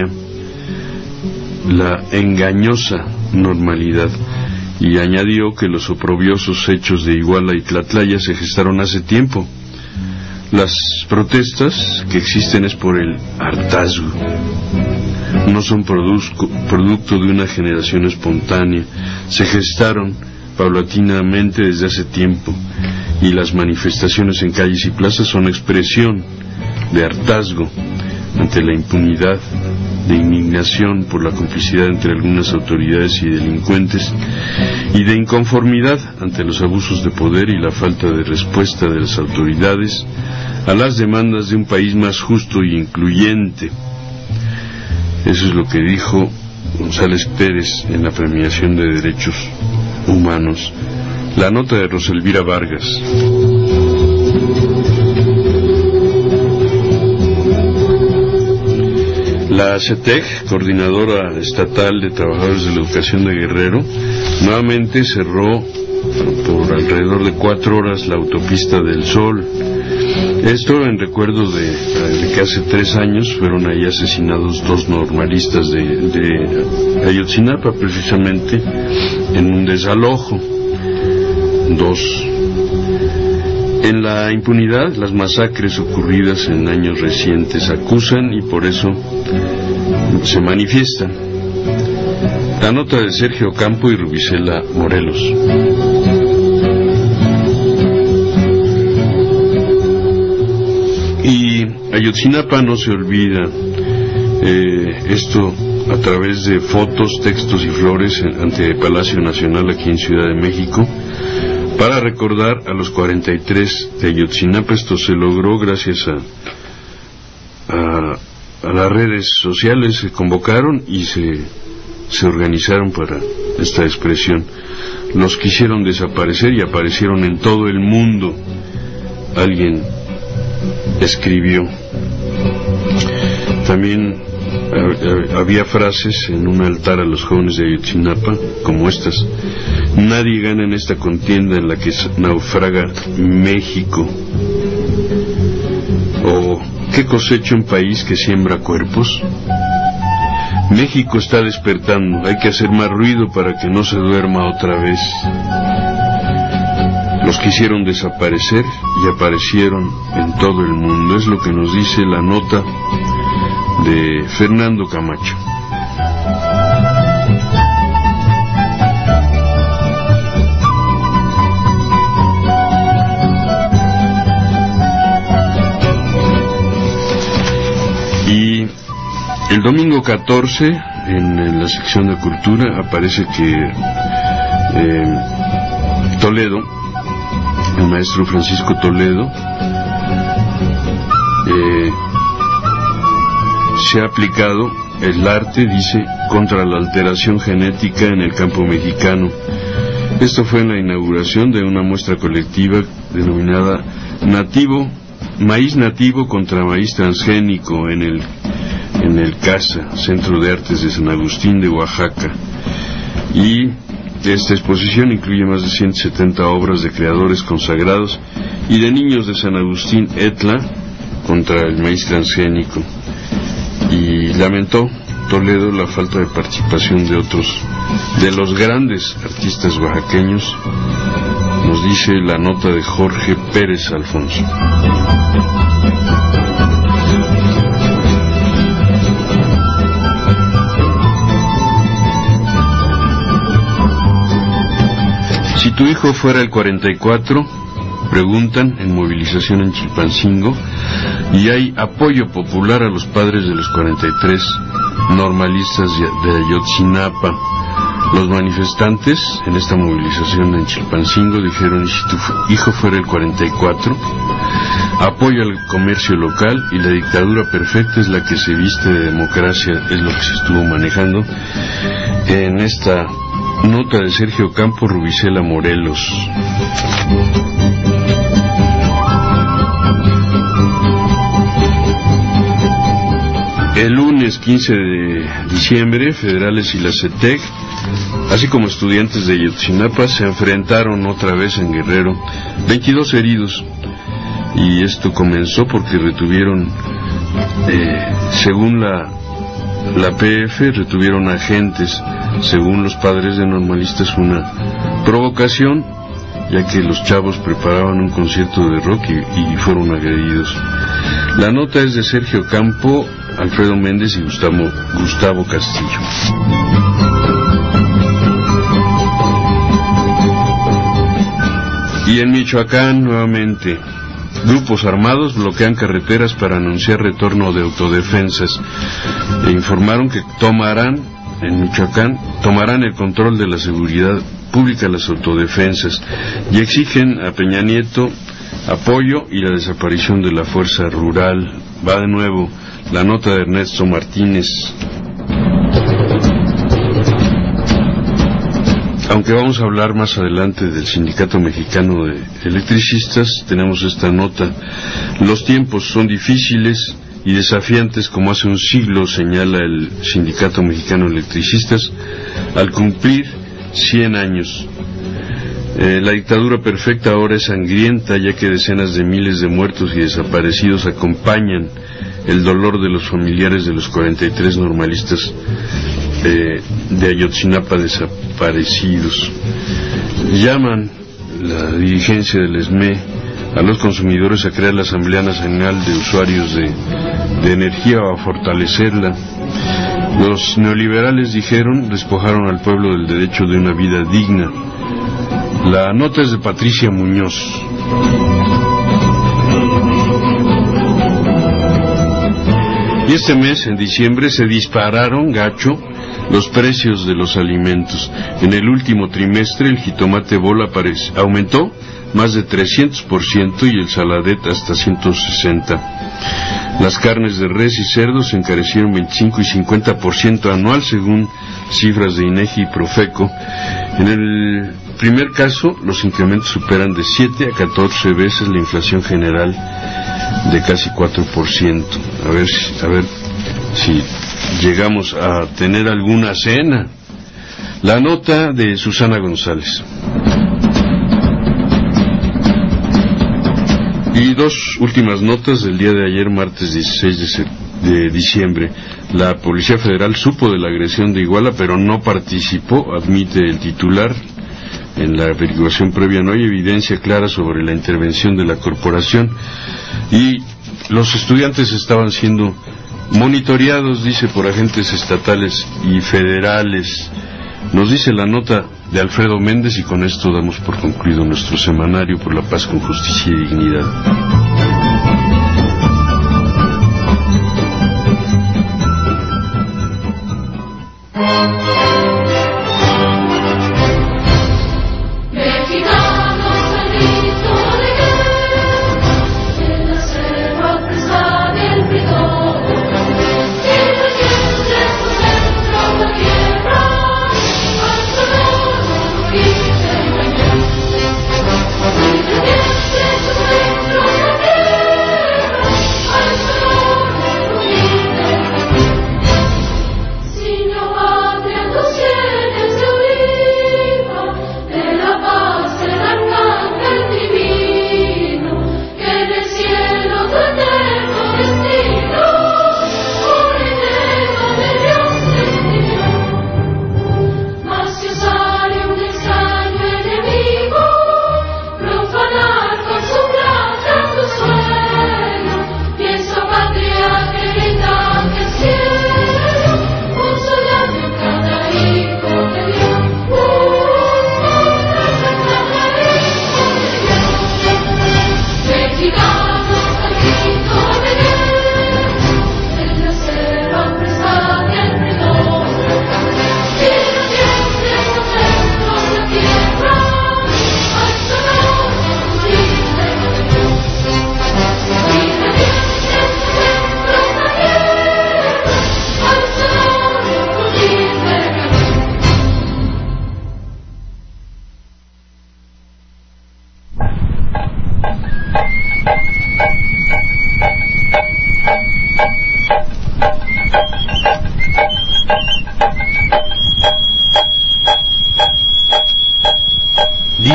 la engañosa normalidad, y añadió que los oprobiosos hechos de Iguala y Tlatlaya se gestaron hace tiempo. Las protestas que existen es por el hartazgo, no son producto de una generación espontánea, se gestaron paulatinamente desde hace tiempo, y las manifestaciones en calles y plazas son expresión de hartazgo ante la impunidad, de indignación por la complicidad entre algunas autoridades y delincuentes, y de inconformidad ante los abusos de poder y la falta de respuesta de las autoridades a las demandas de un país más justo y incluyente. Eso es lo que dijo González Pérez en la premiación de derechos humanos. La nota de Roselvira Vargas. La CETEG, Coordinadora Estatal de Trabajadores de la Educación de Guerrero, nuevamente cerró por alrededor de 4 horas la autopista del Sol. Esto en recuerdo de que hace 3 años fueron ahí asesinados 2 normalistas de Ayotzinapa, precisamente en un desalojo. 2. En la impunidad, las masacres ocurridas en años recientes acusan y por eso se manifiestan. La nota de Sergio Campo y Rubicela Morelos. Y Ayotzinapa no se olvida, esto a través de fotos, textos y flores ante el Palacio Nacional aquí en Ciudad de México, para recordar a los 43 de Ayotzinapa. Esto se logró gracias a las redes sociales, se convocaron y se organizaron para esta expresión. Los quisieron desaparecer y aparecieron en todo el mundo. Alguien escribió. También había frases en un altar a los jóvenes de Ayotzinapa como estas: nadie gana en esta contienda en la que naufraga México. O ¿qué cosecha un país que siembra cuerpos? México está despertando, hay que hacer más ruido para que no se duerma otra vez. Los quisieron desaparecer y aparecieron en todo el mundo. Es lo que nos dice la nota de Fernando Camacho. Y el domingo 14, en la sección de cultura, aparece que Toledo, el maestro Francisco Toledo, se ha aplicado el arte, dice, contra la alteración genética en el campo mexicano. Esto fue en la inauguración de una muestra colectiva denominada Maíz Nativo contra Maíz Transgénico en el CASA, Centro de Artes de San Agustín de Oaxaca. Y esta exposición incluye más de 170 obras de creadores consagrados y de niños de San Agustín Etla contra el maíz transgénico. Y lamentó Toledo la falta de participación de los grandes artistas oaxaqueños, nos dice la nota de Jorge Pérez Alfonso. Si tu hijo fuera el 44, preguntan en movilización en Chilpancingo, y hay apoyo popular a los padres de los 43 normalistas de Ayotzinapa. Los manifestantes en esta movilización en Chilpancingo dijeron: si tu hijo fuera el 44, apoyo al comercio local y la dictadura perfecta es la que se viste de democracia, es lo que se estuvo manejando en esta nota de Sergio Campo Rubicela Morelos. El lunes 15 de diciembre, federales y la CETEC, así como estudiantes de Ayotzinapa, se enfrentaron otra vez en Guerrero, 22 heridos, y esto comenzó porque retuvieron, según la PF, retuvieron agentes, según los padres de normalistas, una provocación, ya que los chavos preparaban un concierto de rock y fueron agredidos. La nota es de Sergio Campo, Alfredo Méndez y Gustavo Castillo. Y en Michoacán, nuevamente, grupos armados bloquean carreteras para anunciar retorno de autodefensas e informaron que en Michoacán tomarán el control de la seguridad pública las autodefensas y exigen a Peña Nieto apoyo y la desaparición de la fuerza rural. Va de nuevo la nota de Ernesto Martínez. Aunque vamos a hablar más adelante del Sindicato Mexicano de Electricistas, tenemos esta nota. Los tiempos son difíciles y desafiantes como hace un siglo, señala el Sindicato Mexicano de Electricistas, al cumplir 100 años. La dictadura perfecta ahora es sangrienta, ya que decenas de miles de muertos y desaparecidos acompañan el dolor de los familiares de los 43 normalistas de Ayotzinapa desaparecidos. Llaman la dirigencia del ESME a los consumidores a crear la Asamblea Nacional de Usuarios de Energía o a fortalecerla. Los neoliberales, dijeron, despojaron al pueblo del derecho de una vida digna. La nota es de Patricia Muñoz. Y este mes, en diciembre, se dispararon gacho los precios de los alimentos. En el último trimestre, el jitomate bola aumentó más de 300% y el saladet hasta 160%. Las carnes de res y cerdo se encarecieron 25 y 50% anual, según cifras de INEGI y Profeco. En el primer caso, los incrementos superan de 7 a 14 veces la inflación general de casi 4%. A ver si llegamos a tener alguna cena. La nota de Susana González. Y dos últimas notas del día de ayer, martes 16 de diciembre. La Policía Federal supo de la agresión de Iguala, pero no participó, admite el titular. En la averiguación previa no hay evidencia clara sobre la intervención de la corporación y los estudiantes estaban siendo monitoreados, dice, por agentes estatales y federales. Nos dice la nota de Alfredo Méndez y con esto damos por concluido nuestro semanario por la paz con justicia y dignidad.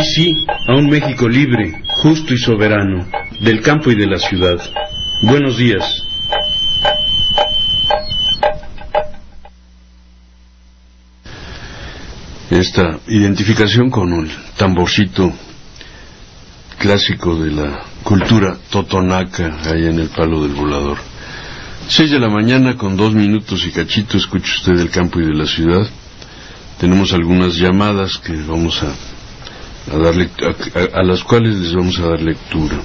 sí, a un México libre, justo y soberano, del campo y de la ciudad. Buenos días. Esta identificación con el tamborcito clásico de la cultura totonaca allá en el Palo del Volador. 6 de la mañana con 2 minutos y cachito, escucha usted del campo y de la ciudad. Tenemos algunas llamadas que vamos a dar a las cuales les vamos a dar lectura.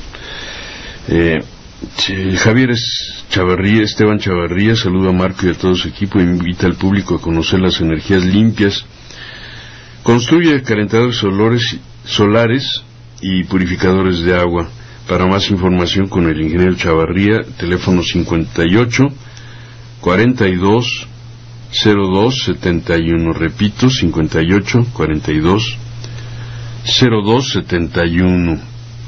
Esteban Chavarría saluda a Marco y a todo su equipo e invita al público a conocer las energías limpias. Construye calentadores solares y purificadores de agua. Para más información con el ingeniero Chavarría, teléfono 58 42 02 71, repito, 58 42 02 71.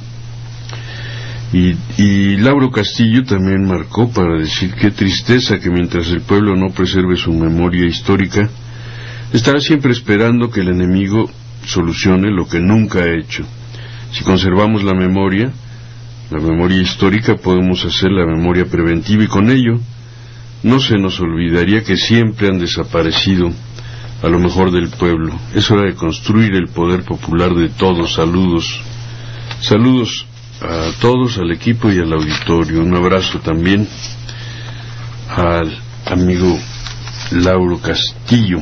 Y Lauro Castillo también marcó para decir: qué tristeza que mientras el pueblo no preserve su memoria histórica, estará siempre esperando que el enemigo solucione lo que nunca ha hecho. Si conservamos la memoria histórica, podemos hacer la memoria preventiva, y con ello no se nos olvidaría que siempre han desaparecido a lo mejor del pueblo. Es hora de construir el poder popular de todos. Saludos a todos, al equipo y al auditorio. Un abrazo también al amigo Lauro Castillo.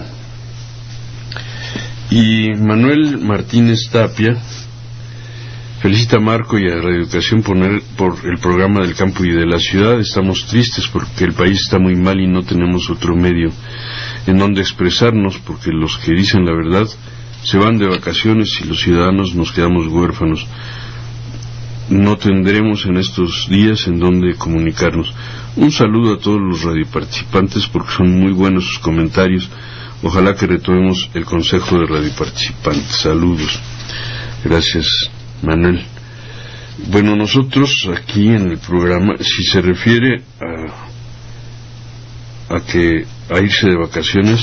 Y Manuel Martínez Tapia felicita a Marco y a Radio Educación por el programa del campo y de la ciudad. Estamos tristes porque el país está muy mal y no tenemos otro medio en donde expresarnos, porque los que dicen la verdad se van de vacaciones y los ciudadanos nos quedamos huérfanos. No tendremos en estos días en donde comunicarnos. Un saludo a todos los radioparticipantes porque son muy buenos sus comentarios. Ojalá que retomemos el consejo de radioparticipantes. Saludos. Gracias, Manuel. Bueno, nosotros aquí en el programa, si se refiere a irse de vacaciones,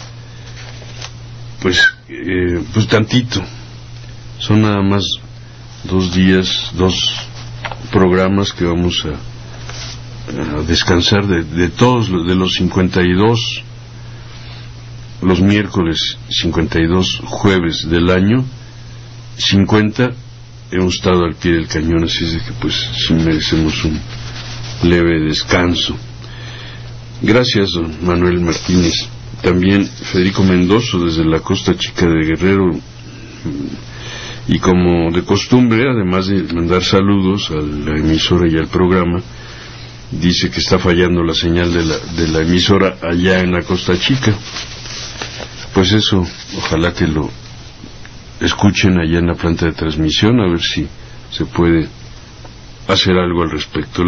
pues tantito. Son nada más 2 días, 2 programas que vamos a descansar de todos, de los 52, los miércoles, 52 jueves del año, 50 hemos estado al pie del cañón, así es de que pues sí merecemos un leve descanso. Gracias, don Manuel Martínez. También Federico Mendoza desde la Costa Chica de Guerrero, y como de costumbre, además de mandar saludos a la emisora y al programa, dice que está fallando la señal de la emisora allá en la Costa Chica. Pues eso, ojalá que lo escuchen allá en la planta de transmisión, a ver si se puede hacer algo al respecto.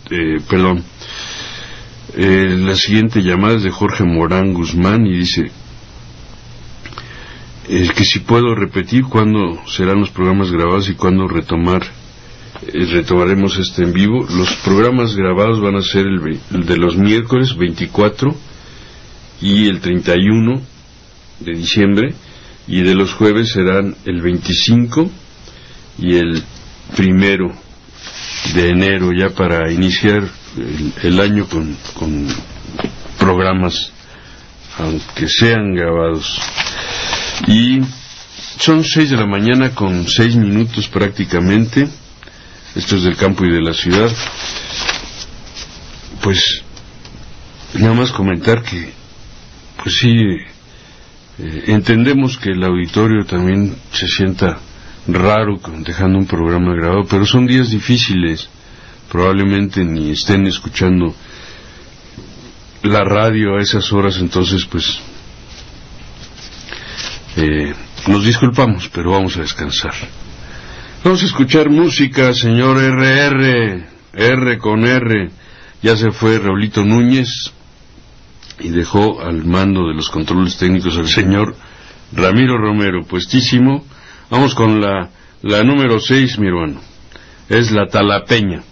La siguiente llamada es de Jorge Morán Guzmán y dice que si puedo repetir cuándo serán los programas grabados y cuándo retomaremos este en vivo. Los programas grabados van a ser el de los miércoles 24 y el 31 de diciembre, y de los jueves serán el 25 y el 1 de enero, ya para iniciar el año con programas, aunque sean grabados. Y son 6 de la mañana con 6 minutos prácticamente. Esto es del campo y de la ciudad. Pues nada más comentar que pues sí, entendemos que el auditorio también se sienta raro dejando un programa grabado, pero son días difíciles. Probablemente ni estén escuchando la radio a esas horas, entonces pues nos disculpamos, pero vamos a descansar. Vamos a escuchar música, señor R con R. Ya se fue Raulito Núñez y dejó al mando de los controles técnicos al señor Ramiro Romero, puestísimo. Vamos con la número 6, mi hermano. Es la Talapeña.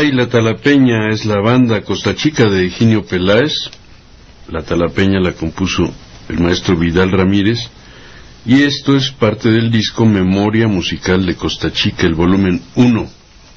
y la Talapeña es la banda Costa Chica de Higinio Peláez. La Talapeña la compuso el maestro Vidal Ramírez, y esto es parte del disco Memoria Musical de Costa Chica, el volumen 1.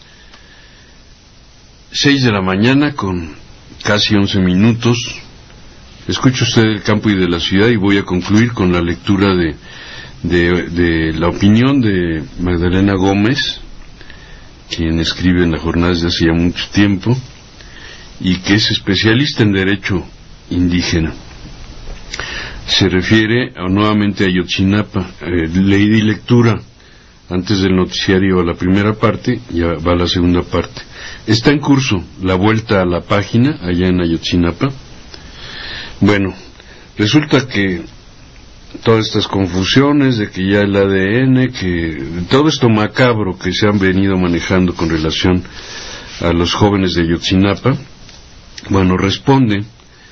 6 de la mañana con casi 11 minutos. Escucha usted El campo y de la ciudad, y voy a concluir con la lectura de la opinión de Magdalena Gómez, quien escribe en La Jornada desde hace ya mucho tiempo y que es especialista en derecho indígena. Se refiere nuevamente a Ayotzinapa. Le di lectura antes del noticiario a la primera parte, ya va a la segunda parte. Está en curso la vuelta a la página allá en Ayotzinapa. Bueno, resulta que todas estas confusiones de que ya el ADN, que todo esto macabro que se han venido manejando con relación a los jóvenes de Ayotzinapa, bueno, responde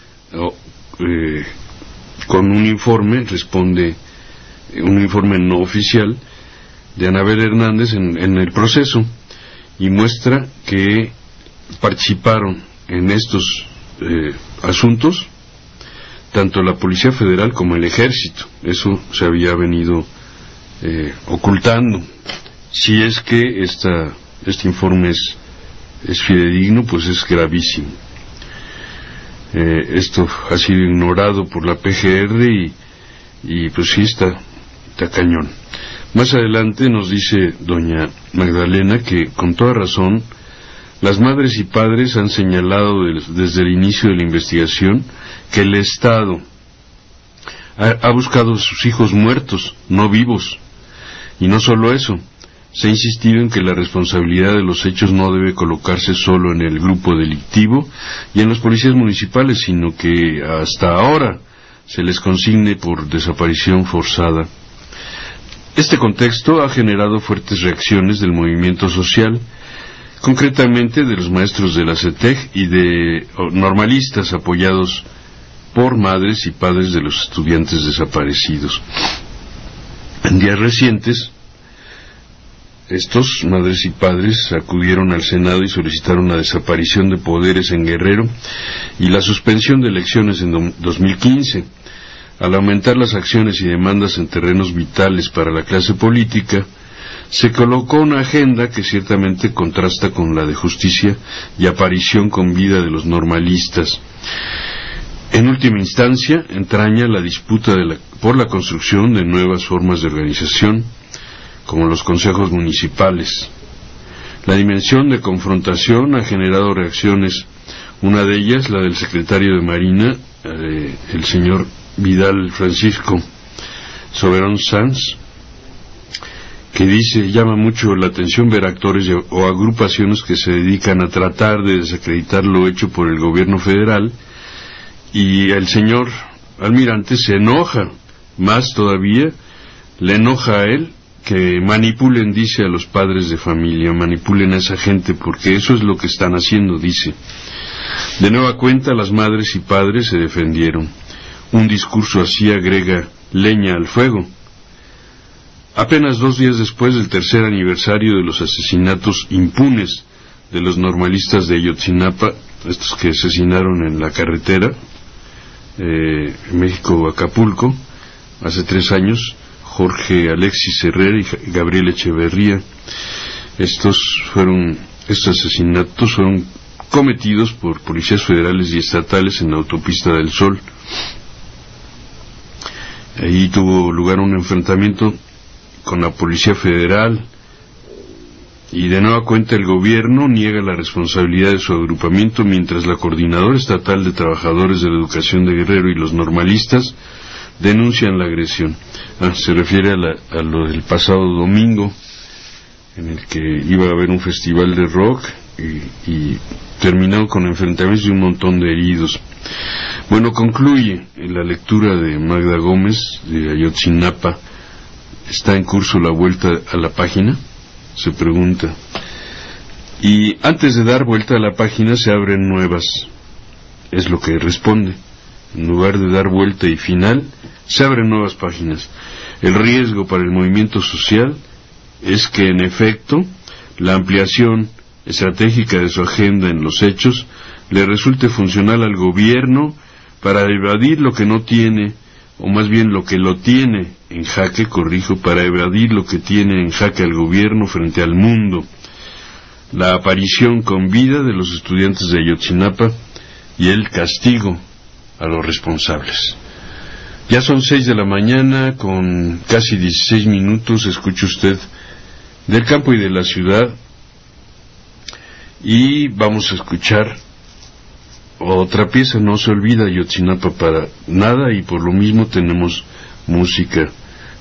con un informe no oficial de Anabel Hernández en el proceso, y muestra que participaron en estos asuntos tanto la Policía Federal como el Ejército. Eso se había venido ocultando. Si es que este informe es fidedigno, pues es gravísimo. Esto ha sido ignorado por la PGR y pues sí está cañón. Más adelante nos dice doña Magdalena que con toda razón las madres y padres han señalado desde el inicio de la investigación que el Estado ha buscado a sus hijos muertos, no vivos. Y no solo eso, se ha insistido en que la responsabilidad de los hechos no debe colocarse solo en el grupo delictivo y en los policías municipales, sino que hasta ahora se les consigne por desaparición forzada. Este contexto ha generado fuertes reacciones del movimiento social, concretamente de los maestros de la CETEG y de normalistas apoyados por madres y padres de los estudiantes desaparecidos. En días recientes, estos madres y padres acudieron al Senado y solicitaron la desaparición de poderes en Guerrero y la suspensión de elecciones en 2015. Al aumentar las acciones y demandas en terrenos vitales para la clase política, se colocó una agenda que ciertamente contrasta con la de justicia y aparición con vida de los normalistas. En última instancia, entraña la disputa por la construcción de nuevas formas de organización, como los consejos municipales. La dimensión de confrontación ha generado reacciones, una de ellas la del secretario de Marina, el señor Vidal Francisco Soberón Sanz, que dice: llama mucho la atención ver actores o agrupaciones que se dedican a tratar de desacreditar lo hecho por el gobierno federal, y el señor almirante se enoja, más todavía le enoja a él que manipulen, dice, a los padres de familia, manipulen a esa gente, porque eso es lo que están haciendo, dice. De nueva cuenta, las madres y padres se defendieron. Un discurso así agrega leña al fuego. Apenas 2 días después del tercer aniversario de los asesinatos impunes de los normalistas de Ayotzinapa, estos que asesinaron en la carretera México-Acapulco, hace 3 años, Jorge Alexis Herrera y Gabriel Echeverría. Estos asesinatos fueron cometidos por policías federales y estatales en la autopista del Sol. Ahí tuvo lugar un enfrentamiento con la Policía Federal, y de nueva cuenta el gobierno niega la responsabilidad de su agrupamiento, mientras la Coordinadora Estatal de Trabajadores de la Educación de Guerrero y los normalistas denuncian la agresión. Se refiere a lo del pasado domingo, en el que iba a haber un festival de rock y terminó con enfrentamientos y un montón de heridos. Bueno, concluye en la lectura de Magda Gómez de Ayotzinapa. ¿Está en curso la vuelta a la página?, se pregunta. Y antes de dar vuelta a la página se abren nuevas. Es lo que responde. En lugar de dar vuelta y final, se abren nuevas páginas. El riesgo para el movimiento social es que, en efecto, la ampliación estratégica de su agenda en los hechos le resulte funcional al gobierno para evadir lo que no tiene, o más bien lo que lo tiene en jaque, para evadir lo que tiene en jaque al gobierno frente al mundo. La aparición con vida de los estudiantes de Ayotzinapa y el castigo a los responsables. Ya son 6 de la mañana con casi 16 minutos, escuche usted del campo y de la ciudad, y vamos a escuchar otra pieza. No se olvida Ayotzinapa para nada, y por lo mismo tenemos música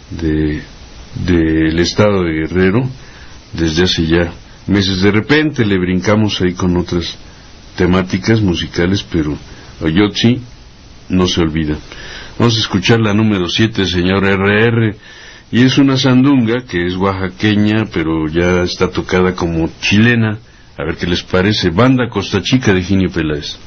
del estado de Guerrero desde hace ya meses. De repente le brincamos ahí con otras temáticas musicales, pero Ayotzi no se olvida. Vamos a escuchar la número 7, señor RR, y es una sandunga que es oaxaqueña, pero ya está tocada como chilena. A ver qué les parece. Banda Costa Chica de Higinio Peláez.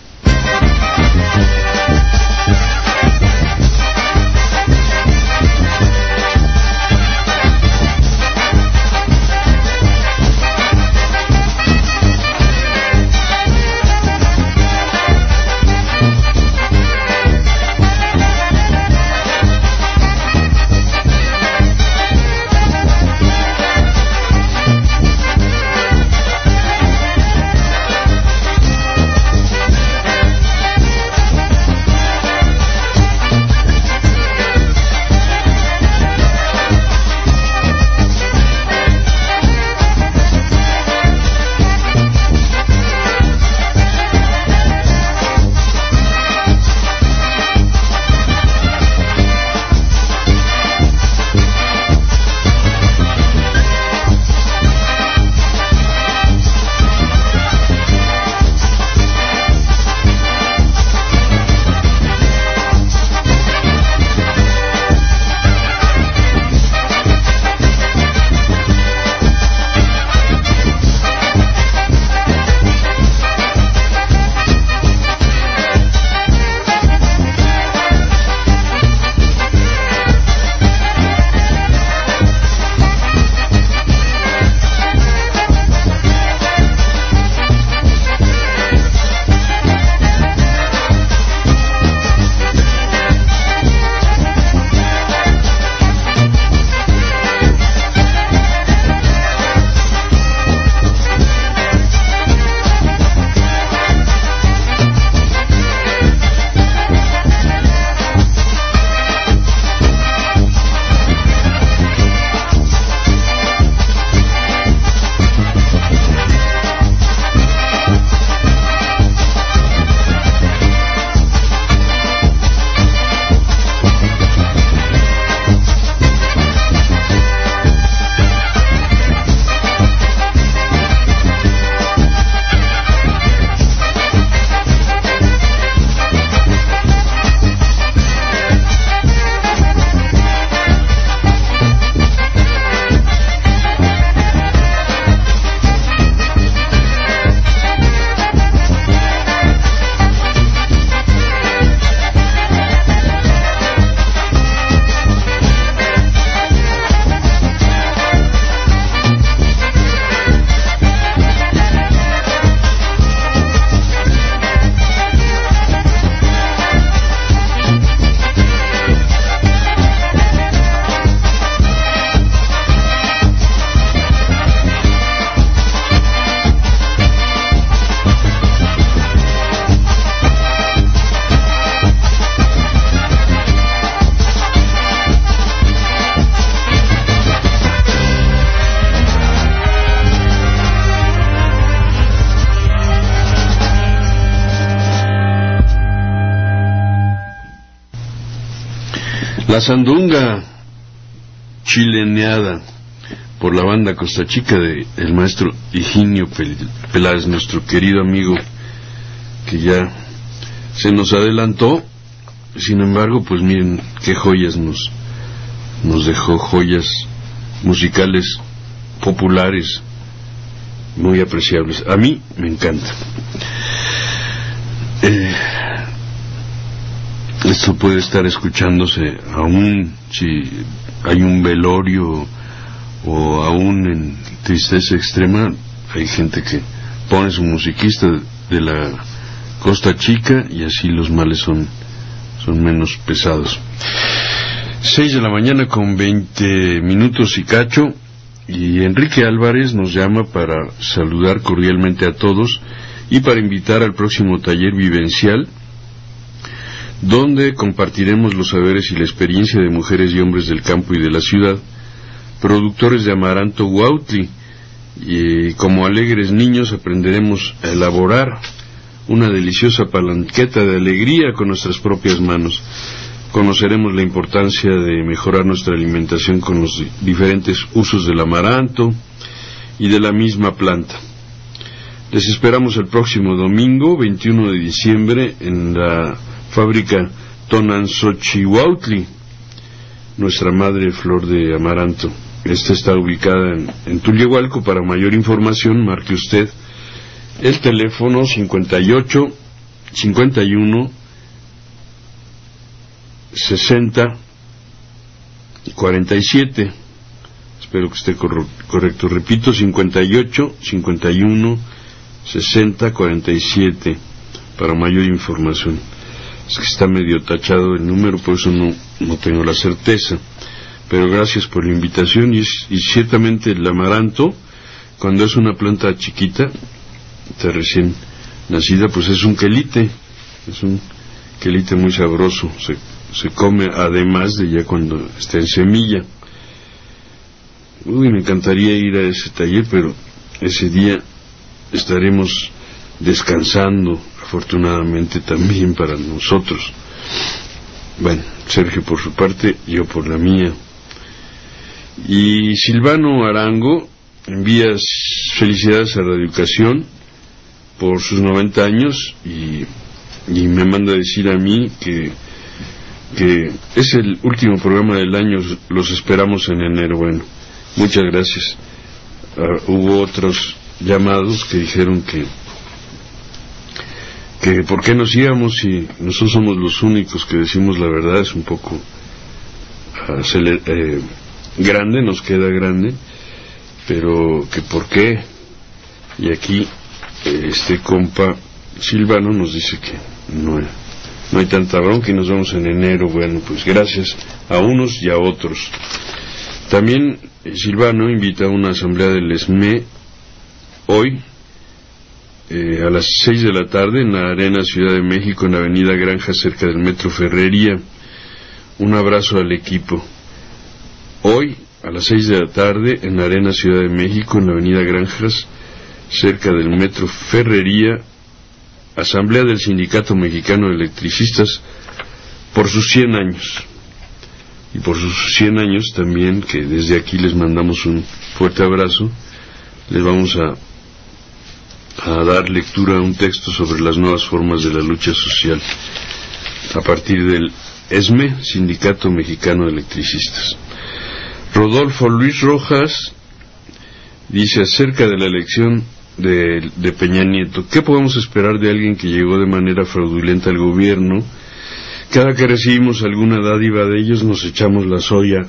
La sandunga chileneada por la banda Costa Chica de el maestro Higinio Peláez, nuestro querido amigo que ya se nos adelantó. Sin embargo, pues miren qué joyas nos dejó, joyas musicales populares muy apreciables. A mí me encanta. Esto puede estar escuchándose aún si hay un velorio o aún en tristeza extrema. Hay gente que pone su musiquista de la Costa Chica y así los males son menos pesados. 6 de la mañana con 20 minutos y cacho, y Enrique Álvarez nos llama para saludar cordialmente a todos y para invitar al próximo taller vivencial, donde compartiremos los saberes y la experiencia de mujeres y hombres del campo y de la ciudad, productores de amaranto Huautli, y como alegres niños aprenderemos a elaborar una deliciosa palanqueta de alegría con nuestras propias manos. Conoceremos la importancia de mejorar nuestra alimentación con los diferentes usos del amaranto y de la misma planta. Les esperamos el próximo domingo, 21 de diciembre, en la fábrica Tonantzotchihuautli, nuestra madre flor de amaranto. Esta está ubicada en Tulyehualco. Para mayor información, marque usted el teléfono 58 51 60 47. Espero que esté correcto. Repito, 58 51 60 47 para mayor información. Es que está medio tachado el número, por eso no tengo la certeza, pero gracias por la invitación. Y ciertamente el amaranto, cuando es una planta chiquita, está recién nacida, pues es un quelite muy sabroso, se come además de ya cuando está en semilla. Me encantaría ir a ese taller, pero ese día estaremos descansando, afortunadamente también para nosotros. Bueno, Sergio por su parte, yo por la mía. Y Silvano Arango envía felicidades a Radio Educación por sus 90 años y me manda a decir a mí que es el último programa del año, los esperamos en enero. Bueno, muchas gracias. Hubo otros llamados que dijeron que por qué nos íbamos si nosotros somos los únicos que decimos la verdad. Es un poco grande, nos queda grande, pero que por qué. Y aquí este compa Silvano nos dice que no hay tanta bronca y nos vemos en enero. Bueno, pues gracias a unos y a otros. También Silvano invita a una asamblea del ESME hoy a las 6 de la tarde en la Arena Ciudad de México, en la Avenida Granja, cerca del Metro Ferrería. Un abrazo al equipo. Hoy a las 6 de la tarde en la Arena Ciudad de México, en la Avenida Granjas, cerca del Metro Ferrería, asamblea del Sindicato Mexicano de Electricistas por sus 100 años. Y por sus 100 años también, que desde aquí les mandamos un fuerte abrazo, les vamos a dar lectura a un texto sobre las nuevas formas de la lucha social a partir del ESME, Sindicato Mexicano de Electricistas. Rodolfo Luis Rojas dice acerca de la elección de Peña Nieto: ¿qué podemos esperar de alguien que llegó de manera fraudulenta al gobierno? Cada que recibimos alguna dádiva de ellos nos echamos la soga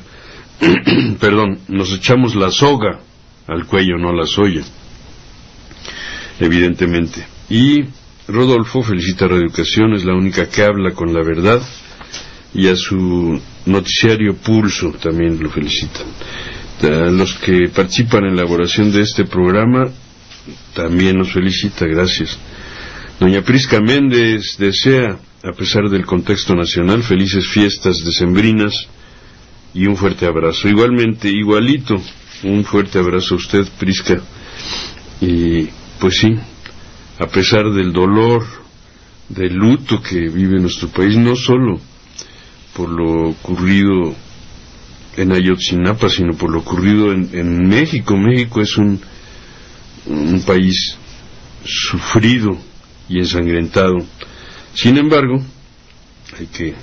al cuello, no la soya, evidentemente. Y Rodolfo felicita a Radio Educación, es la única que habla con la verdad, y a su noticiario Pulso también lo felicitan. A los que participan en la elaboración de este programa también nos felicita, gracias. Doña Prisca Méndez desea, a pesar del contexto nacional, felices fiestas decembrinas y un fuerte abrazo. Igualmente, igualito, un fuerte abrazo a usted, Prisca. Y pues sí, a pesar del dolor, del luto que vive nuestro país, no solo por lo ocurrido en Ayotzinapa, sino por lo ocurrido en México. México es un país sufrido y ensangrentado. Sin embargo, hay que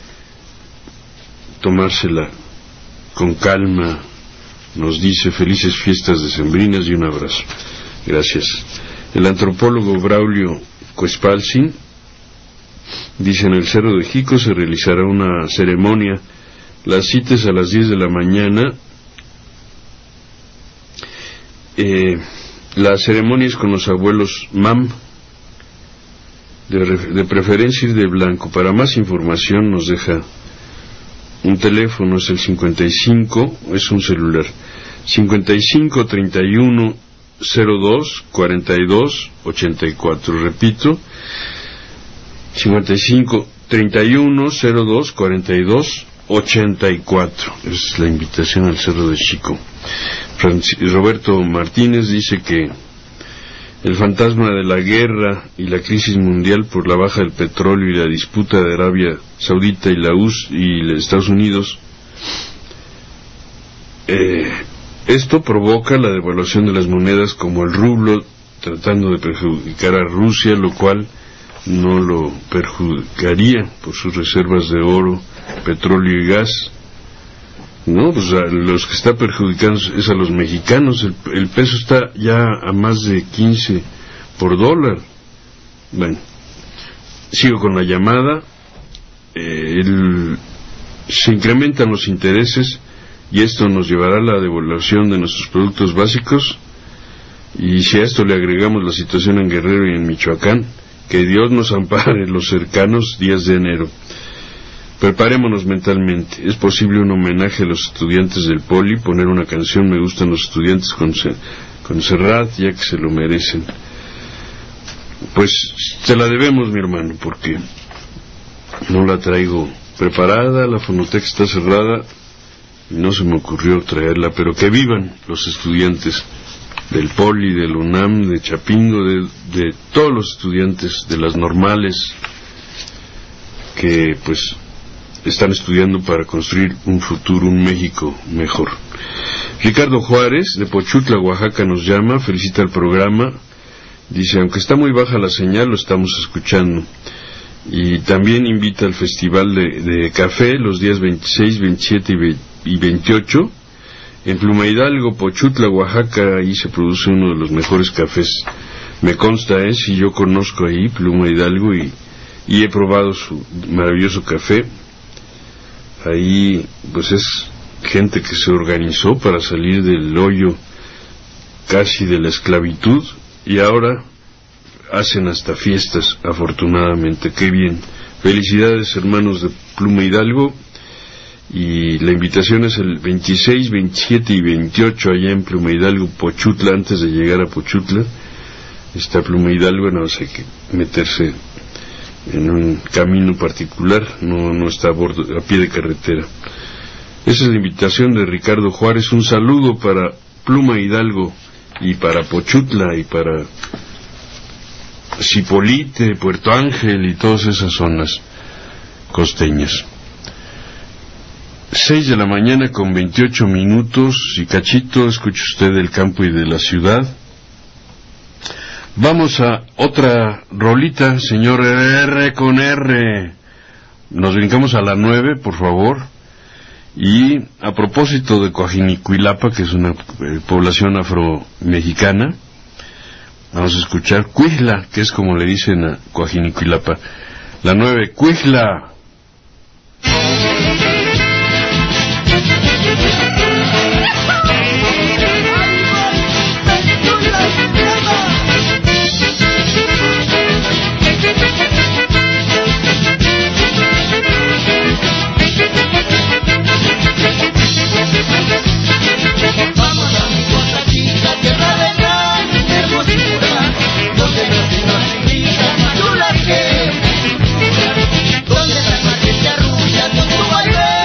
tomársela con calma. Nos dice felices fiestas decembrinas y un abrazo. Gracias. El antropólogo Braulio Cuespalsin dice: en el Cerro de Jico se realizará una ceremonia. La cita es a las 10 de la mañana Las ceremonias con los abuelos MAM, de preferencia ir de blanco. Para más información nos deja un teléfono, es el 55, es un celular, 55 31 02 42 84. Repito, 55 31 02 42 84. Es la invitación al Cerro de Chico. Roberto Martínez dice que el fantasma de la guerra y la crisis mundial por la baja del petróleo y la disputa de Arabia Saudita y la US y Estados Unidos, esto provoca la devaluación de las monedas como el rublo, tratando de perjudicar a Rusia, lo cual no lo perjudicaría por sus reservas de oro, petróleo y gas. No, pues a los que está perjudicando es a los mexicanos. El peso está ya a más de 15 por dólar. Bueno, sigo con la llamada. Se incrementan los intereses y esto nos llevará a la devaluación de nuestros productos básicos. Y si a esto le agregamos la situación en Guerrero y en Michoacán, que Dios nos ampare los cercanos días de enero. Preparémonos mentalmente. Es posible un homenaje a los estudiantes del Poli, poner una canción Me gustan los estudiantes con Serrat, ya que se lo merecen. Pues se la debemos, mi hermano, porque no la traigo preparada, la fonoteca está cerrada y no se me ocurrió traerla, pero que vivan los estudiantes del Poli, del UNAM, de Chapingo, de todos los estudiantes de las normales que pues están estudiando para construir un futuro, un México mejor. Ricardo Juárez, de Pochutla, Oaxaca, nos llama, felicita el programa, dice, aunque está muy baja la señal, lo estamos escuchando. Y también invita al Festival de Café los días 26, 27 y 28. En Pluma Hidalgo, Pochutla, Oaxaca, ahí se produce uno de los mejores cafés. Me consta, si yo conozco ahí Pluma Hidalgo y he probado su maravilloso café. Ahí pues es gente que se organizó para salir del hoyo casi de la esclavitud y ahora hacen hasta fiestas, afortunadamente. Qué bien. Felicidades, hermanos de Pluma Hidalgo, y la invitación es el 26, 27 y 28 allá en Pluma Hidalgo, Pochutla. Antes de llegar a Pochutla está Pluma Hidalgo, nada más hay que meterse en un camino particular, no está a pie de carretera. Esa es la invitación de Ricardo Juárez. Un saludo para Pluma Hidalgo y para Pochutla y para Zipolite, Puerto Ángel y todas esas zonas costeñas. 6 de la mañana con 28 minutos y cachito. Escuche usted del campo y de la ciudad. Vamos a otra rolita, señor R con R. Nos brincamos a la 9, por favor. Y a propósito de Coajinicuilapa, que es una población afro-mexicana, vamos a escuchar Cuijla, que es como le dicen a Coajinicuilapa. La 9, Cuijla. Donde las marques se arrullan con tu baile.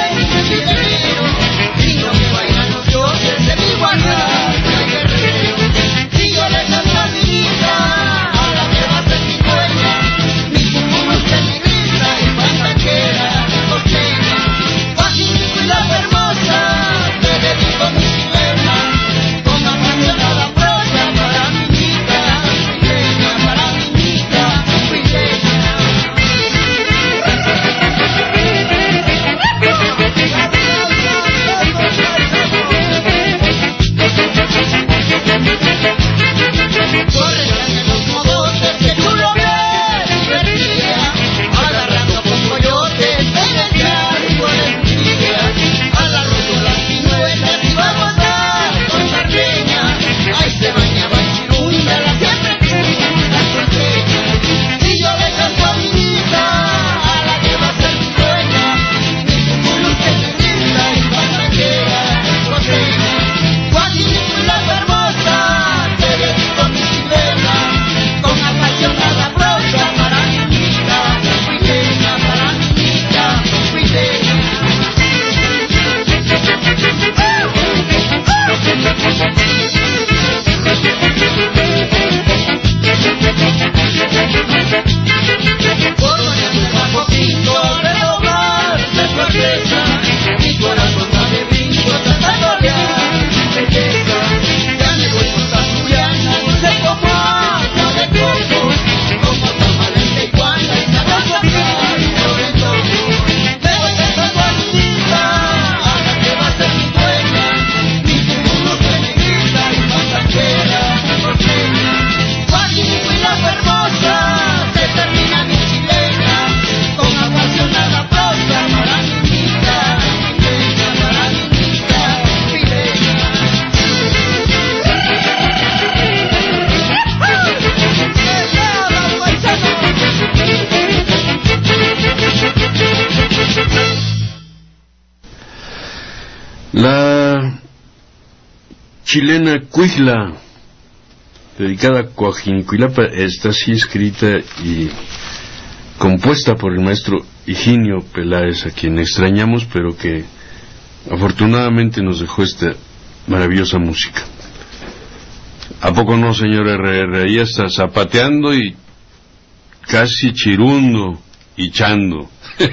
chilena Cuijla, dedicada a Coajincuilapa, está así escrita y compuesta por el maestro Higinio Peláez, a quien extrañamos, pero que afortunadamente nos dejó esta maravillosa música. ¿A poco no, señor R.R.? Ahí está zapateando y casi chirundo y chando.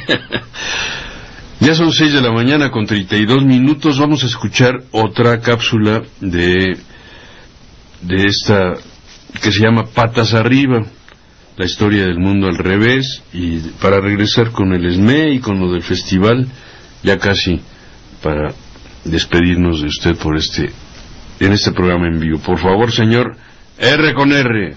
Ya son 6 de la mañana con 32 minutos. Vamos a escuchar otra cápsula de esta que se llama Patas Arriba, la historia del mundo al revés, y para regresar con el ESME y con lo del festival, ya casi para despedirnos de usted en este programa en vivo. Por favor, señor, R con R.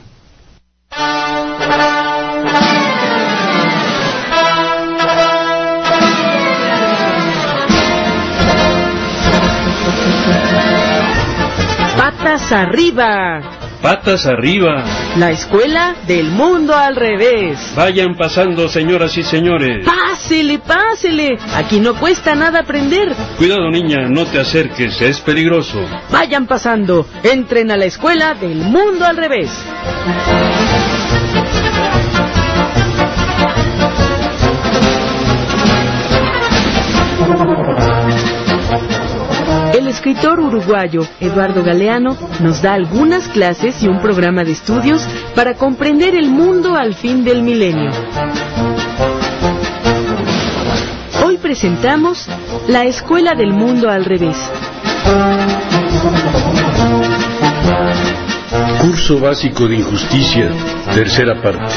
Patas arriba. Patas arriba. La escuela del mundo al revés. Vayan pasando, señoras y señores. Pásele, pásele. Aquí no cuesta nada aprender. Cuidado, niña, no te acerques, es peligroso. Vayan pasando. Entren a la escuela del mundo al revés. El escritor uruguayo Eduardo Galeano nos da algunas clases y un programa de estudios para comprender el mundo al fin del milenio. Hoy presentamos La Escuela del Mundo al Revés. Curso básico de injusticia, tercera parte.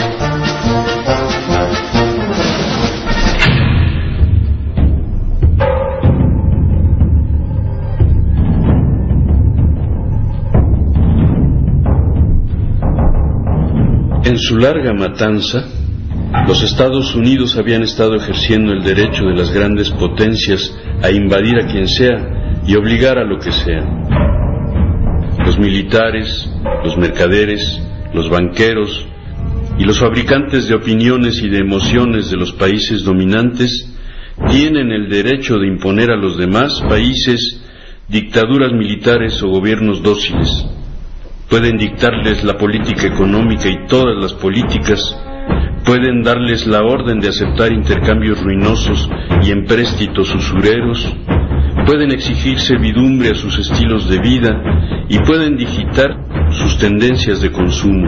En su larga matanza, los Estados Unidos habían estado ejerciendo el derecho de las grandes potencias a invadir a quien sea y obligar a lo que sea. Los militares, los mercaderes, los banqueros y los fabricantes de opiniones y de emociones de los países dominantes tienen el derecho de imponer a los demás países dictaduras militares o gobiernos dóciles. Pueden dictarles la política económica y todas las políticas, pueden darles la orden de aceptar intercambios ruinosos y empréstitos usureros, pueden exigir servidumbre a sus estilos de vida y pueden digitar sus tendencias de consumo.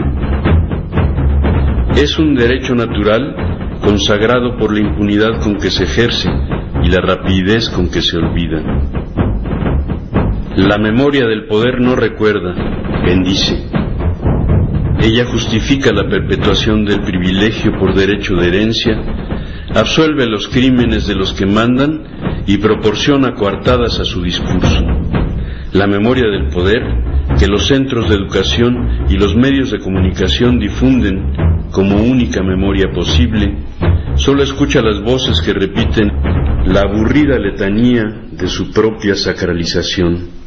Es un derecho natural consagrado por la impunidad con que se ejerce y la rapidez con que se olvida. La memoria del poder no recuerda, bendice. Ella justifica la perpetuación del privilegio por derecho de herencia, absuelve los crímenes de los que mandan y proporciona coartadas a su discurso. La memoria del poder, que los centros de educación y los medios de comunicación difunden como única memoria posible, solo escucha las voces que repiten la aburrida letanía de su propia sacralización.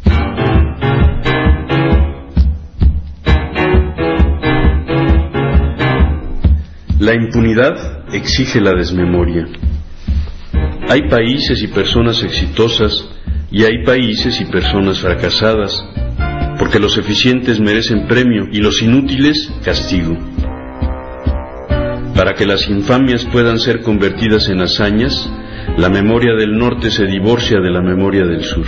La impunidad exige la desmemoria. Hay países y personas exitosas y hay países y personas fracasadas, porque los eficientes merecen premio y los inútiles castigo. Para que las infamias puedan ser convertidas en hazañas, la memoria del norte se divorcia de la memoria del sur.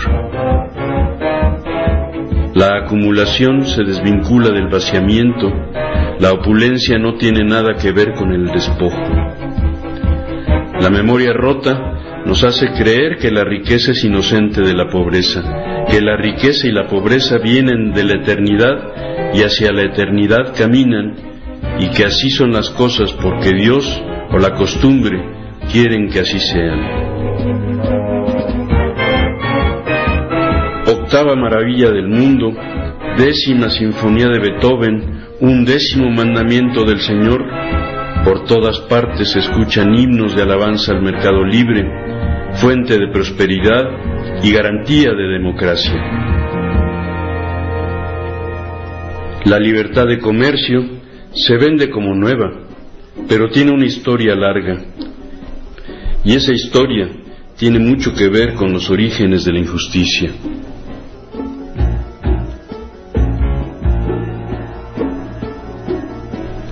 La acumulación se desvincula del vaciamiento. La opulencia no tiene nada que ver con el despojo. La memoria rota nos hace creer que la riqueza es inocente de la pobreza, que la riqueza y la pobreza vienen de la eternidad y hacia la eternidad caminan, y que así son las cosas porque Dios o la costumbre quieren que así sean. Octava maravilla del mundo, 10ª sinfonía de Beethoven, 11º mandamiento del Señor. Por todas partes se escuchan himnos de alabanza al mercado libre, fuente de prosperidad y garantía de democracia. La libertad de comercio se vende como nueva, pero tiene una historia larga, y esa historia tiene mucho que ver con los orígenes de la injusticia.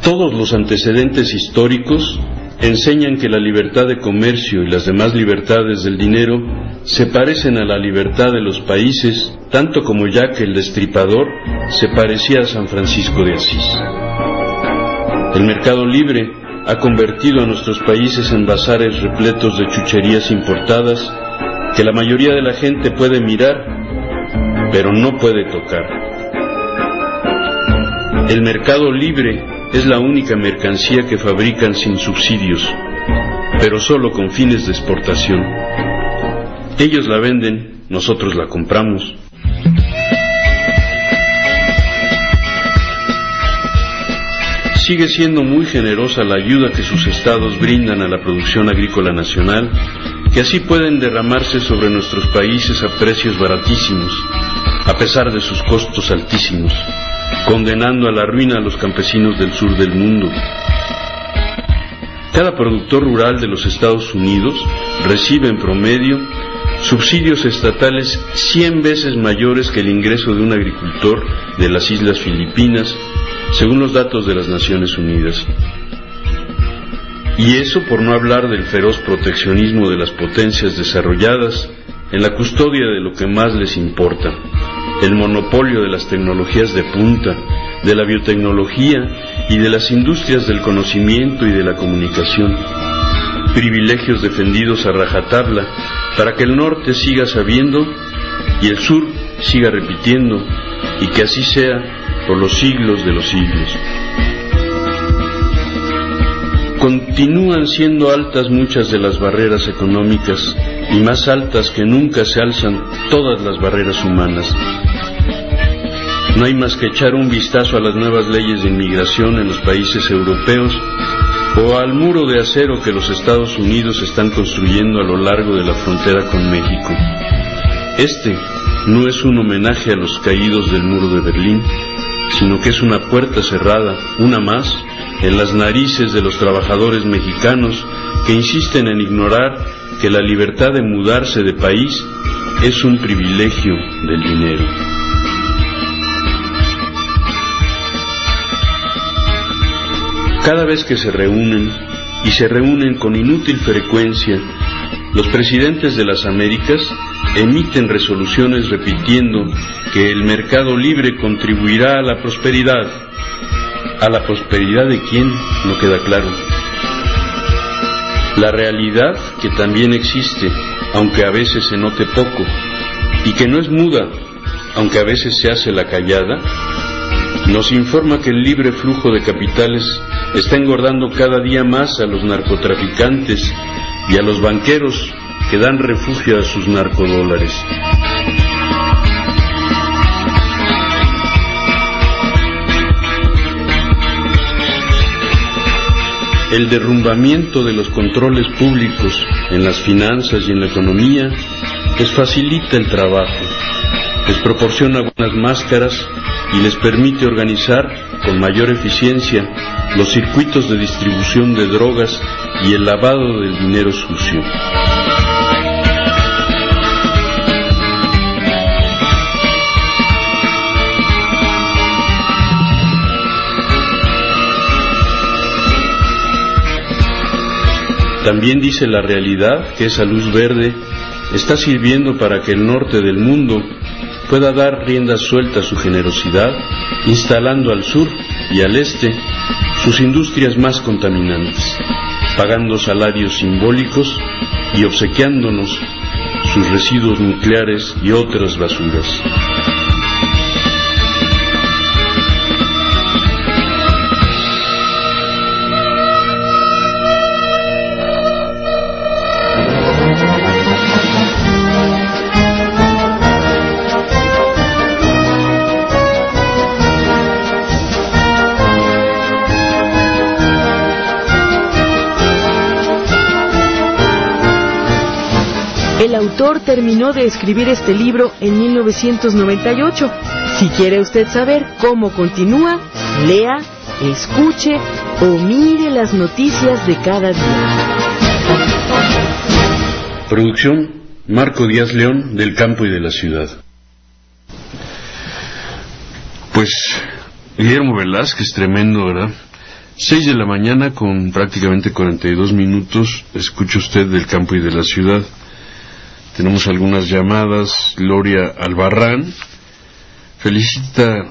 Todos los antecedentes históricos enseñan que la libertad de comercio y las demás libertades del dinero se parecen a la libertad de los países, tanto como Jack el Destripador se parecía a San Francisco de Asís. El mercado libre ha convertido a nuestros países en bazares repletos de chucherías importadas que la mayoría de la gente puede mirar, pero no puede tocar. El mercado libre es la única mercancía que fabrican sin subsidios, pero solo con fines de exportación. Ellos la venden, nosotros la compramos. Sigue siendo muy generosa la ayuda que sus estados brindan a la producción agrícola nacional, que así pueden derramarse sobre nuestros países a precios baratísimos, a pesar de sus costos altísimos, condenando a la ruina a los campesinos del sur del mundo. Cada productor rural de los Estados Unidos recibe en promedio subsidios estatales 100 veces mayores que el ingreso de un agricultor de las Islas Filipinas, según los datos de las Naciones Unidas. Y eso por no hablar del feroz proteccionismo de las potencias desarrolladas en la custodia de lo que más les importa, el monopolio de las tecnologías de punta, de la biotecnología y de las industrias del conocimiento y de la comunicación, privilegios defendidos a rajatabla para que el norte siga sabiendo y el sur siga repitiendo, y que así sea por los siglos de los siglos. Continúan siendo altas muchas de las barreras económicas, y más altas que nunca se alzan todas las barreras humanas. No hay más que echar un vistazo a las nuevas leyes de inmigración en los países europeos o al muro de acero que los Estados Unidos están construyendo a lo largo de la frontera con México. Este no es un homenaje a los caídos del muro de Berlín, sino que es una puerta cerrada, una más, en las narices de los trabajadores mexicanos que insisten en ignorar que la libertad de mudarse de país es un privilegio del dinero. Cada vez que se reúnen, y se reúnen con inútil frecuencia, los presidentes de las Américas emiten resoluciones repitiendo que el mercado libre contribuirá a la prosperidad. ¿A la prosperidad de quién? No queda claro. La realidad, que también existe, aunque a veces se note poco, y que no es muda, aunque a veces se hace la callada, nos informa que el libre flujo de capitales está engordando cada día más a los narcotraficantes y a los banqueros que dan refugio a sus narcodólares. El derrumbamiento de los controles públicos en las finanzas y en la economía les facilita el trabajo, les proporciona buenas máscaras y les permite organizar con mayor eficiencia los circuitos de distribución de drogas y el lavado del dinero sucio. También dice la realidad que esa luz verde está sirviendo para que el norte del mundo pueda dar rienda suelta a su generosidad, instalando al sur y al este sus industrias más contaminantes, pagando salarios simbólicos y obsequiándonos sus residuos nucleares y otras basuras. El autor terminó de escribir este libro en 1998. Si quiere usted saber cómo continúa, lea, escuche o mire las noticias de cada día. Producción Marco Díaz León, del campo y de la ciudad. Pues Guillermo Velázquez, tremendo, ¿verdad? 6 de la mañana con prácticamente 42 minutos. Escucha usted del campo y de la ciudad. Tenemos algunas llamadas. Gloria Albarrán felicita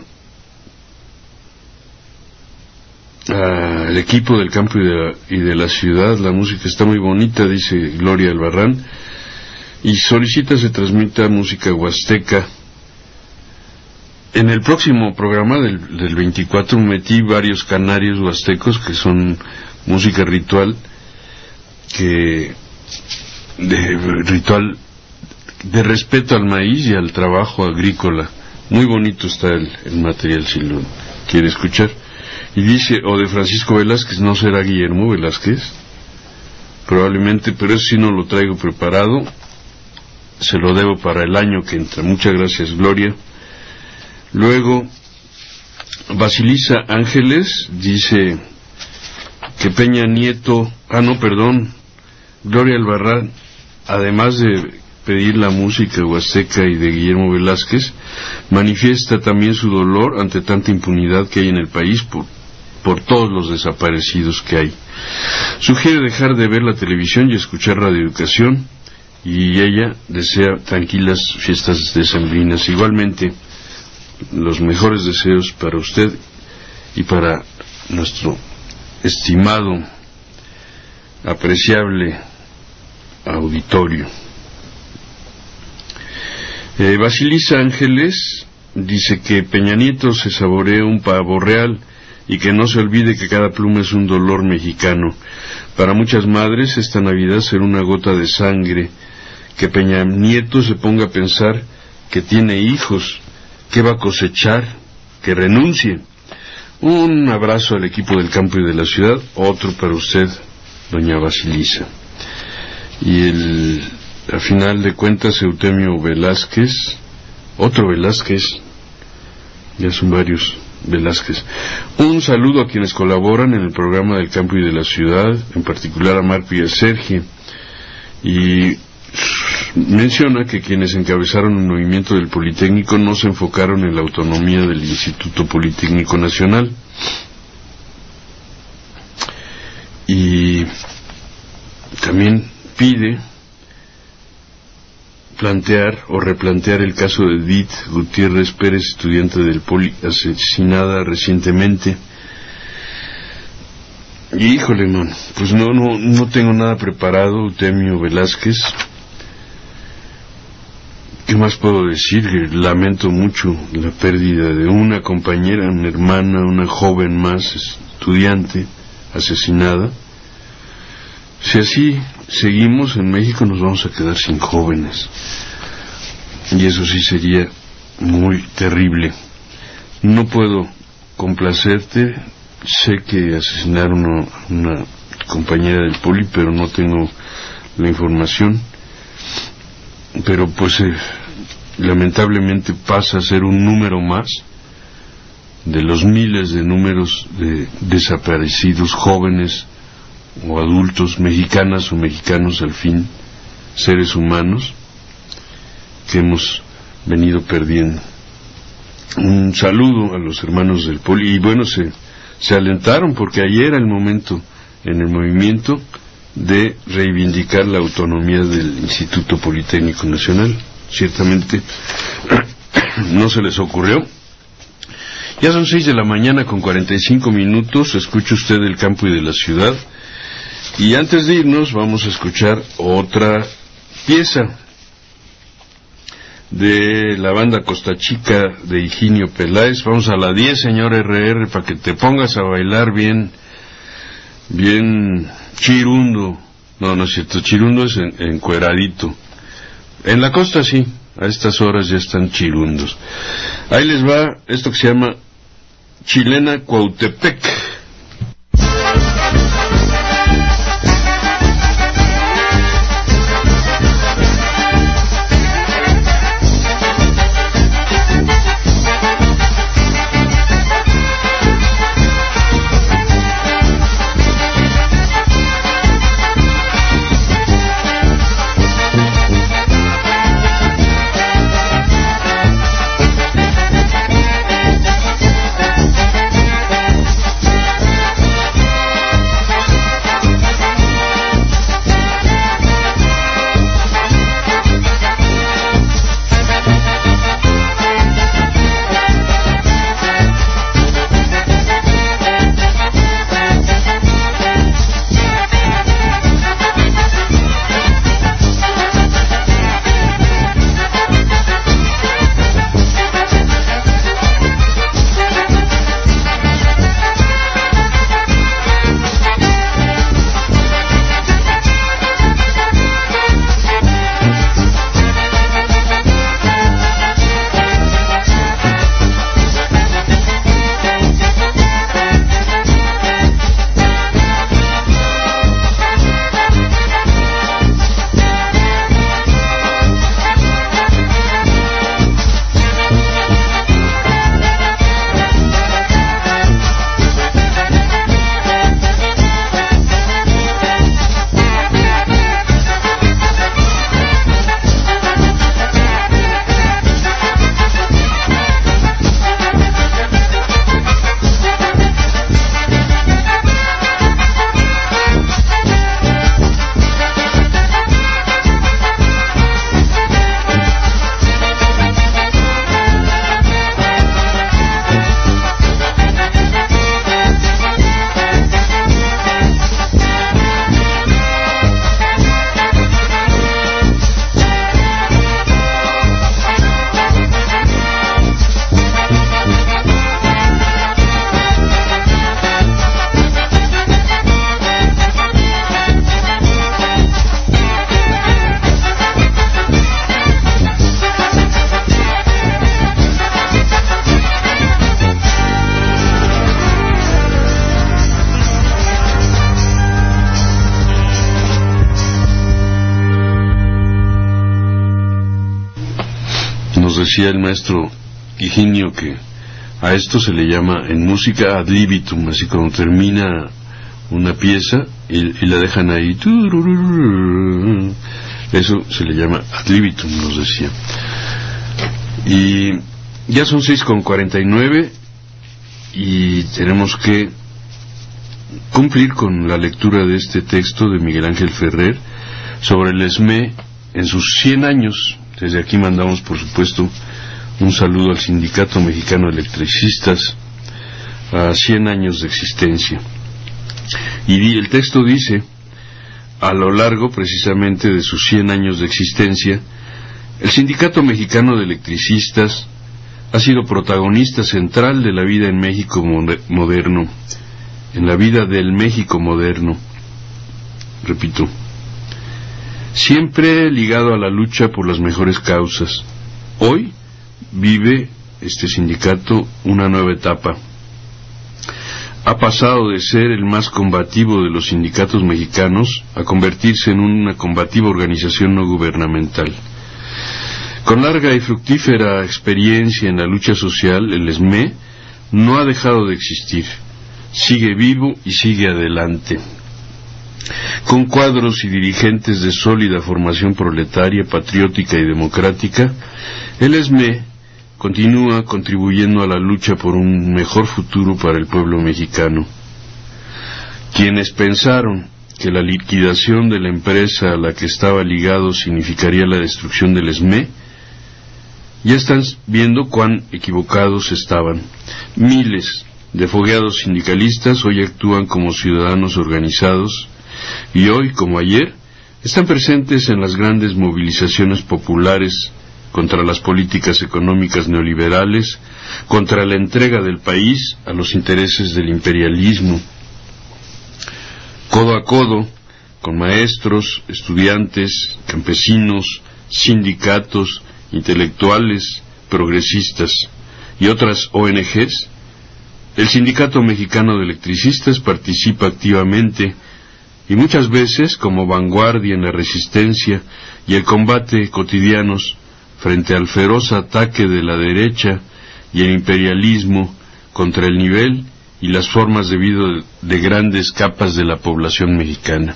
al equipo del campo y de la ciudad. La música está muy bonita, dice Gloria Albarrán, y solicita se transmita música huasteca. En el próximo programa del 24 metí varios canarios huastecos que son música ritual, ritual de respeto al maíz y al trabajo agrícola. Muy bonito está el material, si lo quiere escuchar. Y dice, o de Francisco Velázquez, ¿no será Guillermo Velázquez? Probablemente, pero eso sí no lo traigo preparado. Se lo debo para el año que entra. Muchas gracias, Gloria. Luego, Basilisa Ángeles dice que Peña Nieto, Gloria Albarrán, además de pedir la música huasteca y de Guillermo Velázquez, manifiesta también su dolor ante tanta impunidad que hay en el país por todos los desaparecidos que hay. Sugiere dejar de ver la televisión y escuchar radioeducación, y ella desea tranquilas fiestas decembrinas. Igualmente, los mejores deseos para usted y para nuestro estimado, apreciable auditorio. Basilisa Ángeles dice que Peña Nieto se saborea un pavo real y que no se olvide que cada pluma es un dolor mexicano. Para muchas madres esta Navidad será una gota de sangre. Que Peña Nieto se ponga a pensar que tiene hijos, que va a cosechar, que renuncie. Un abrazo al equipo del campo y de la ciudad. Otro para usted, doña Basilisa. Y a final de cuentas, Eutemio Velázquez, otro Velázquez, ya son varios Velázquez. Un saludo a quienes colaboran en el programa del campo y de la ciudad, en particular a Marco y a Sergio, y menciona que quienes encabezaron el movimiento del Politécnico no se enfocaron en la autonomía del Instituto Politécnico Nacional, y también pide plantear o replantear el caso de Edith Gutiérrez Pérez, estudiante del Poli, asesinada recientemente. Y híjole, man, pues no tengo nada preparado, Eutemio Velázquez. ¿Qué más puedo decir? Lamento mucho la pérdida de una compañera, una hermana, una joven más, estudiante, asesinada. Si así seguimos en México nos vamos a quedar sin jóvenes, y eso sí sería muy terrible. No puedo complacerte, sé que asesinaron a una compañera del Poli, pero no tengo la información. Pero pues lamentablemente pasa a ser un número más de los miles de números de desaparecidos jóvenes o adultos, mexicanas o mexicanos, al fin, seres humanos que hemos venido perdiendo. Un saludo a los hermanos del Poli, y bueno, se alentaron porque ayer era el momento en el movimiento de reivindicar la autonomía del Instituto Politécnico Nacional. Ciertamente no se les ocurrió. Ya son 6 de la mañana con 45 minutos. Escucha usted del campo y de la ciudad. Y antes de irnos vamos a escuchar otra pieza de la banda Costa Chica de Higinio Peláez. Vamos a la 10, señor RR, para que te pongas a bailar bien chirundo. No es cierto, chirundo es encueradito. En la costa sí, a estas horas ya están chirundos. Ahí les va esto que se llama Chilena Cuautepec. decía el maestro Higinio que a esto se le llama en música ad libitum, así cuando termina una pieza y la dejan ahí, eso se le llama ad libitum, nos decía. Y ya son 6:49 y tenemos que cumplir con la lectura de este texto de Miguel Ángel Ferrer sobre el ESME en sus 100 años. Desde aquí mandamos, por supuesto, un saludo al Sindicato Mexicano de Electricistas a 100 años de existencia. Y el texto dice: a lo largo precisamente de sus 100 años de existencia, el Sindicato Mexicano de Electricistas ha sido protagonista central de la vida en México moderno, en la vida del México moderno. Repito, siempre ligado a la lucha por las mejores causas. Hoy vive este sindicato una nueva etapa. Ha pasado de ser el más combativo de los sindicatos mexicanos a convertirse en una combativa organización no gubernamental. Con larga y fructífera experiencia en la lucha social, el ESME no ha dejado de existir. Sigue vivo y sigue adelante. Con cuadros y dirigentes de sólida formación proletaria, patriótica y democrática, el ESME continúa contribuyendo a la lucha por un mejor futuro para el pueblo mexicano. Quienes pensaron que la liquidación de la empresa a la que estaba ligado significaría la destrucción del ESME, ya están viendo cuán equivocados estaban. Miles de fogueados sindicalistas hoy actúan como ciudadanos organizados y hoy, como ayer, están presentes en las grandes movilizaciones populares contra las políticas económicas neoliberales, contra la entrega del país a los intereses del imperialismo. Codo a codo, con maestros, estudiantes, campesinos, sindicatos, intelectuales, progresistas y otras ONGs, el Sindicato Mexicano de Electricistas participa activamente y muchas veces como vanguardia en la resistencia y el combate cotidianos frente al feroz ataque de la derecha y el imperialismo contra el nivel y las formas de vida de grandes capas de la población mexicana.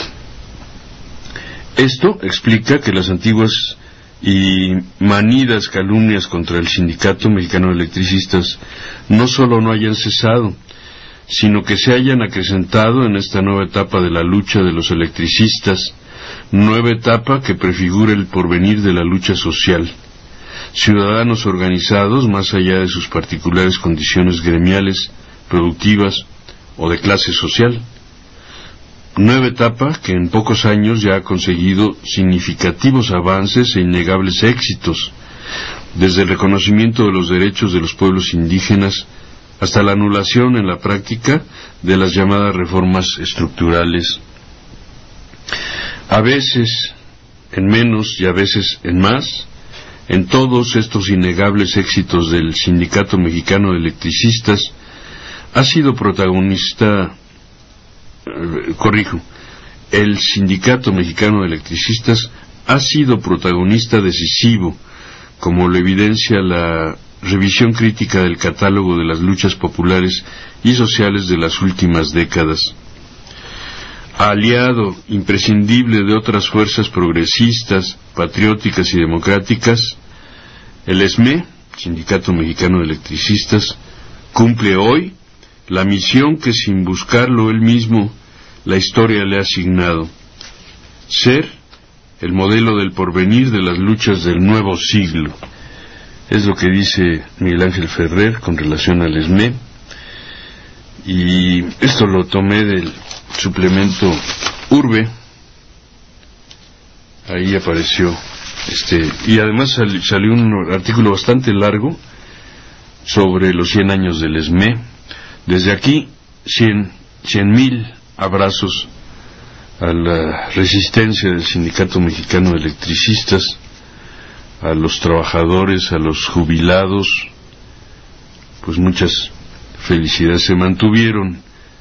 Esto explica que las antiguas y manidas calumnias contra el Sindicato Mexicano de Electricistas no solo no hayan cesado, sino que se hayan acrecentado en esta nueva etapa de la lucha de los electricistas, nueva etapa que prefigura el porvenir de la lucha social. Ciudadanos organizados más allá de sus particulares condiciones gremiales, productivas o de clase social. Nueva etapa que en pocos años ya ha conseguido significativos avances e innegables éxitos, desde el reconocimiento de los derechos de los pueblos indígenas hasta la anulación en la práctica de las llamadas reformas estructurales. A veces en menos y a veces en más, en todos estos innegables éxitos del Sindicato Mexicano de Electricistas ha sido protagonista, el Sindicato Mexicano de Electricistas ha sido protagonista decisivo, como lo evidencia la revisión crítica del catálogo de las luchas populares y sociales de las últimas décadas. Aliado imprescindible de otras fuerzas progresistas, patrióticas y democráticas, el ESME, Sindicato Mexicano de Electricistas, cumple hoy la misión que sin buscarlo él mismo la historia le ha asignado: ser el modelo del porvenir de las luchas del nuevo siglo. Es lo que dice Miguel Ángel Ferrer con relación al ESME, y esto lo tomé del suplemento Urbe. Ahí apareció y además salió un artículo bastante largo sobre los 100 años del ESME. Desde aquí 100,000 abrazos a la resistencia del Sindicato Mexicano de Electricistas, a los trabajadores, a los jubilados, pues muchas felicidades. Se mantuvieron.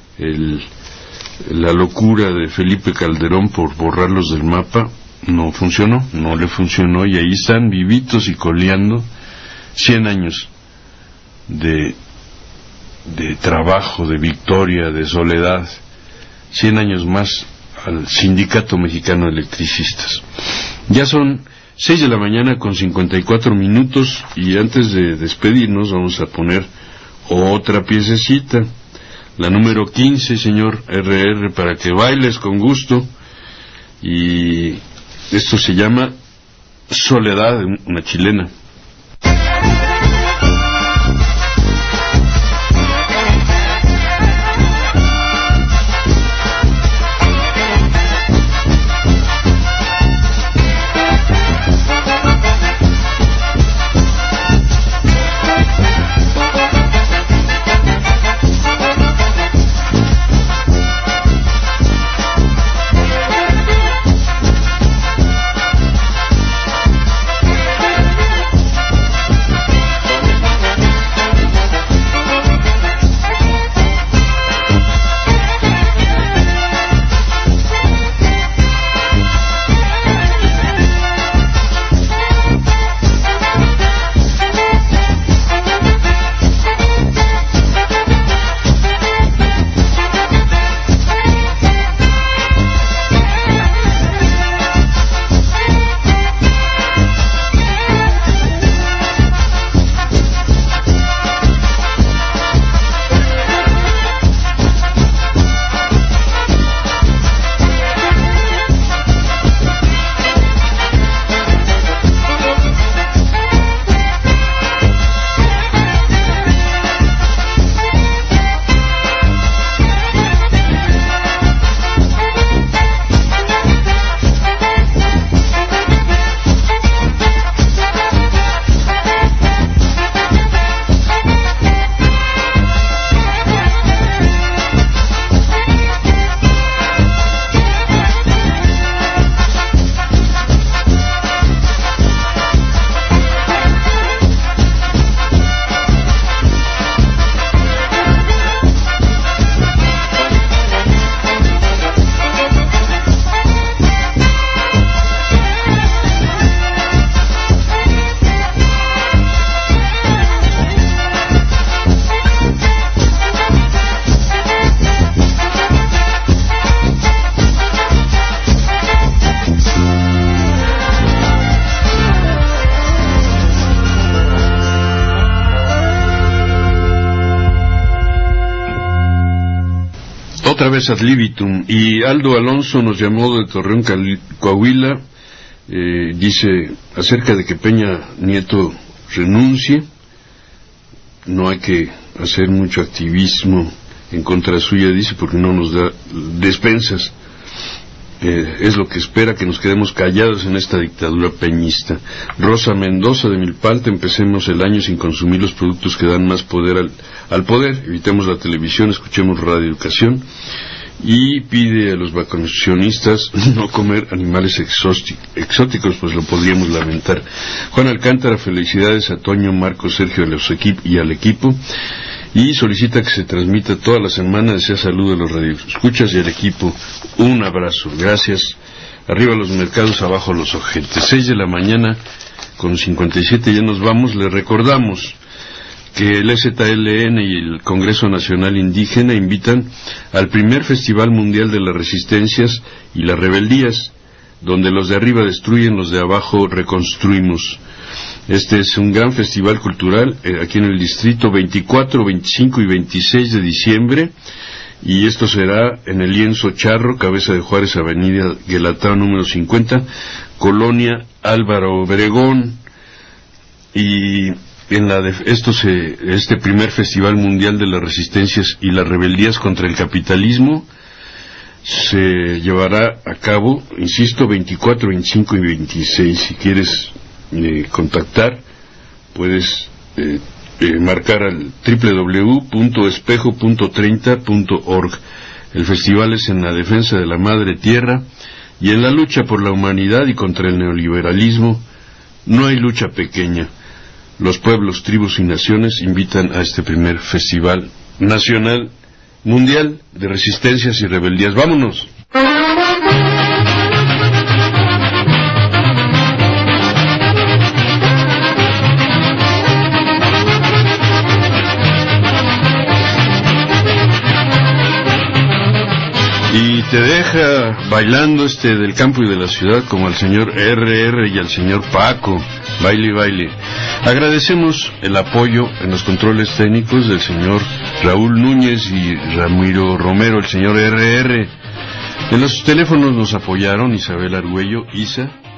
La locura de Felipe Calderón por borrarlos del mapa no funcionó, no le funcionó, y ahí están vivitos y coleando 100 años de trabajo, de victoria, de soledad, 100 años más al Sindicato Mexicano de Electricistas. Ya son 6 de la mañana con 54 minutos y antes de despedirnos vamos a poner otra piececita, la número 15, señor RR, para que bailes con gusto, y esto se llama Soledad, una chilena. Otra vez ad libitum. Y Aldo Alonso nos llamó de Torreón, Coahuila, dice acerca de que Peña Nieto renuncie. No hay que hacer mucho activismo en contra suya, dice, porque no nos da despensas. Es lo que espera, que nos quedemos callados en esta dictadura peñista. Rosa Mendoza de Milpalta: empecemos el año sin consumir los productos que dan más poder al poder, evitemos la televisión, escuchemos radioeducación, y pide a los vacacionistas no comer animales exóticos, pues lo podríamos lamentar. Juan Alcántara: felicidades a Toño, Marco, Sergio y al equipo, y solicita que se transmita toda la semana. Desea salud a los radioescuchas y al equipo. Un abrazo, gracias. Arriba los mercados, abajo los ojetes. 6 de la mañana con 57, ya nos vamos. Les recordamos que el EZLN y el Congreso Nacional Indígena invitan al primer Festival Mundial de las Resistencias y las Rebeldías, donde los de arriba destruyen, los de abajo reconstruimos. Este es un gran festival cultural aquí en el distrito, 24, 25 y 26 de diciembre, y esto será en el Lienzo Charro, Cabeza de Juárez, Avenida Guelatao número 50, Colonia Álvaro Obregón. Y este primer Festival Mundial de las Resistencias y las Rebeldías contra el Capitalismo se llevará a cabo, insisto, 24, 25 y 26. Si quieres contactar, puedes marcar al www.espejo.30.org. El festival es en la defensa de la madre tierra y en la lucha por la humanidad y contra el neoliberalismo. No hay lucha pequeña. Los pueblos, tribus y naciones invitan a este primer Festival Nacional Mundial de Resistencias y Rebeldías. ¡Vámonos! y te deja bailando del campo y de la ciudad como al señor RR y al señor Paco. Baile y baile. Agradecemos el apoyo en los controles técnicos del señor Raúl Núñez y Ramiro Romero, el señor RR. En los teléfonos nos apoyaron Isabel Argüello, Isa,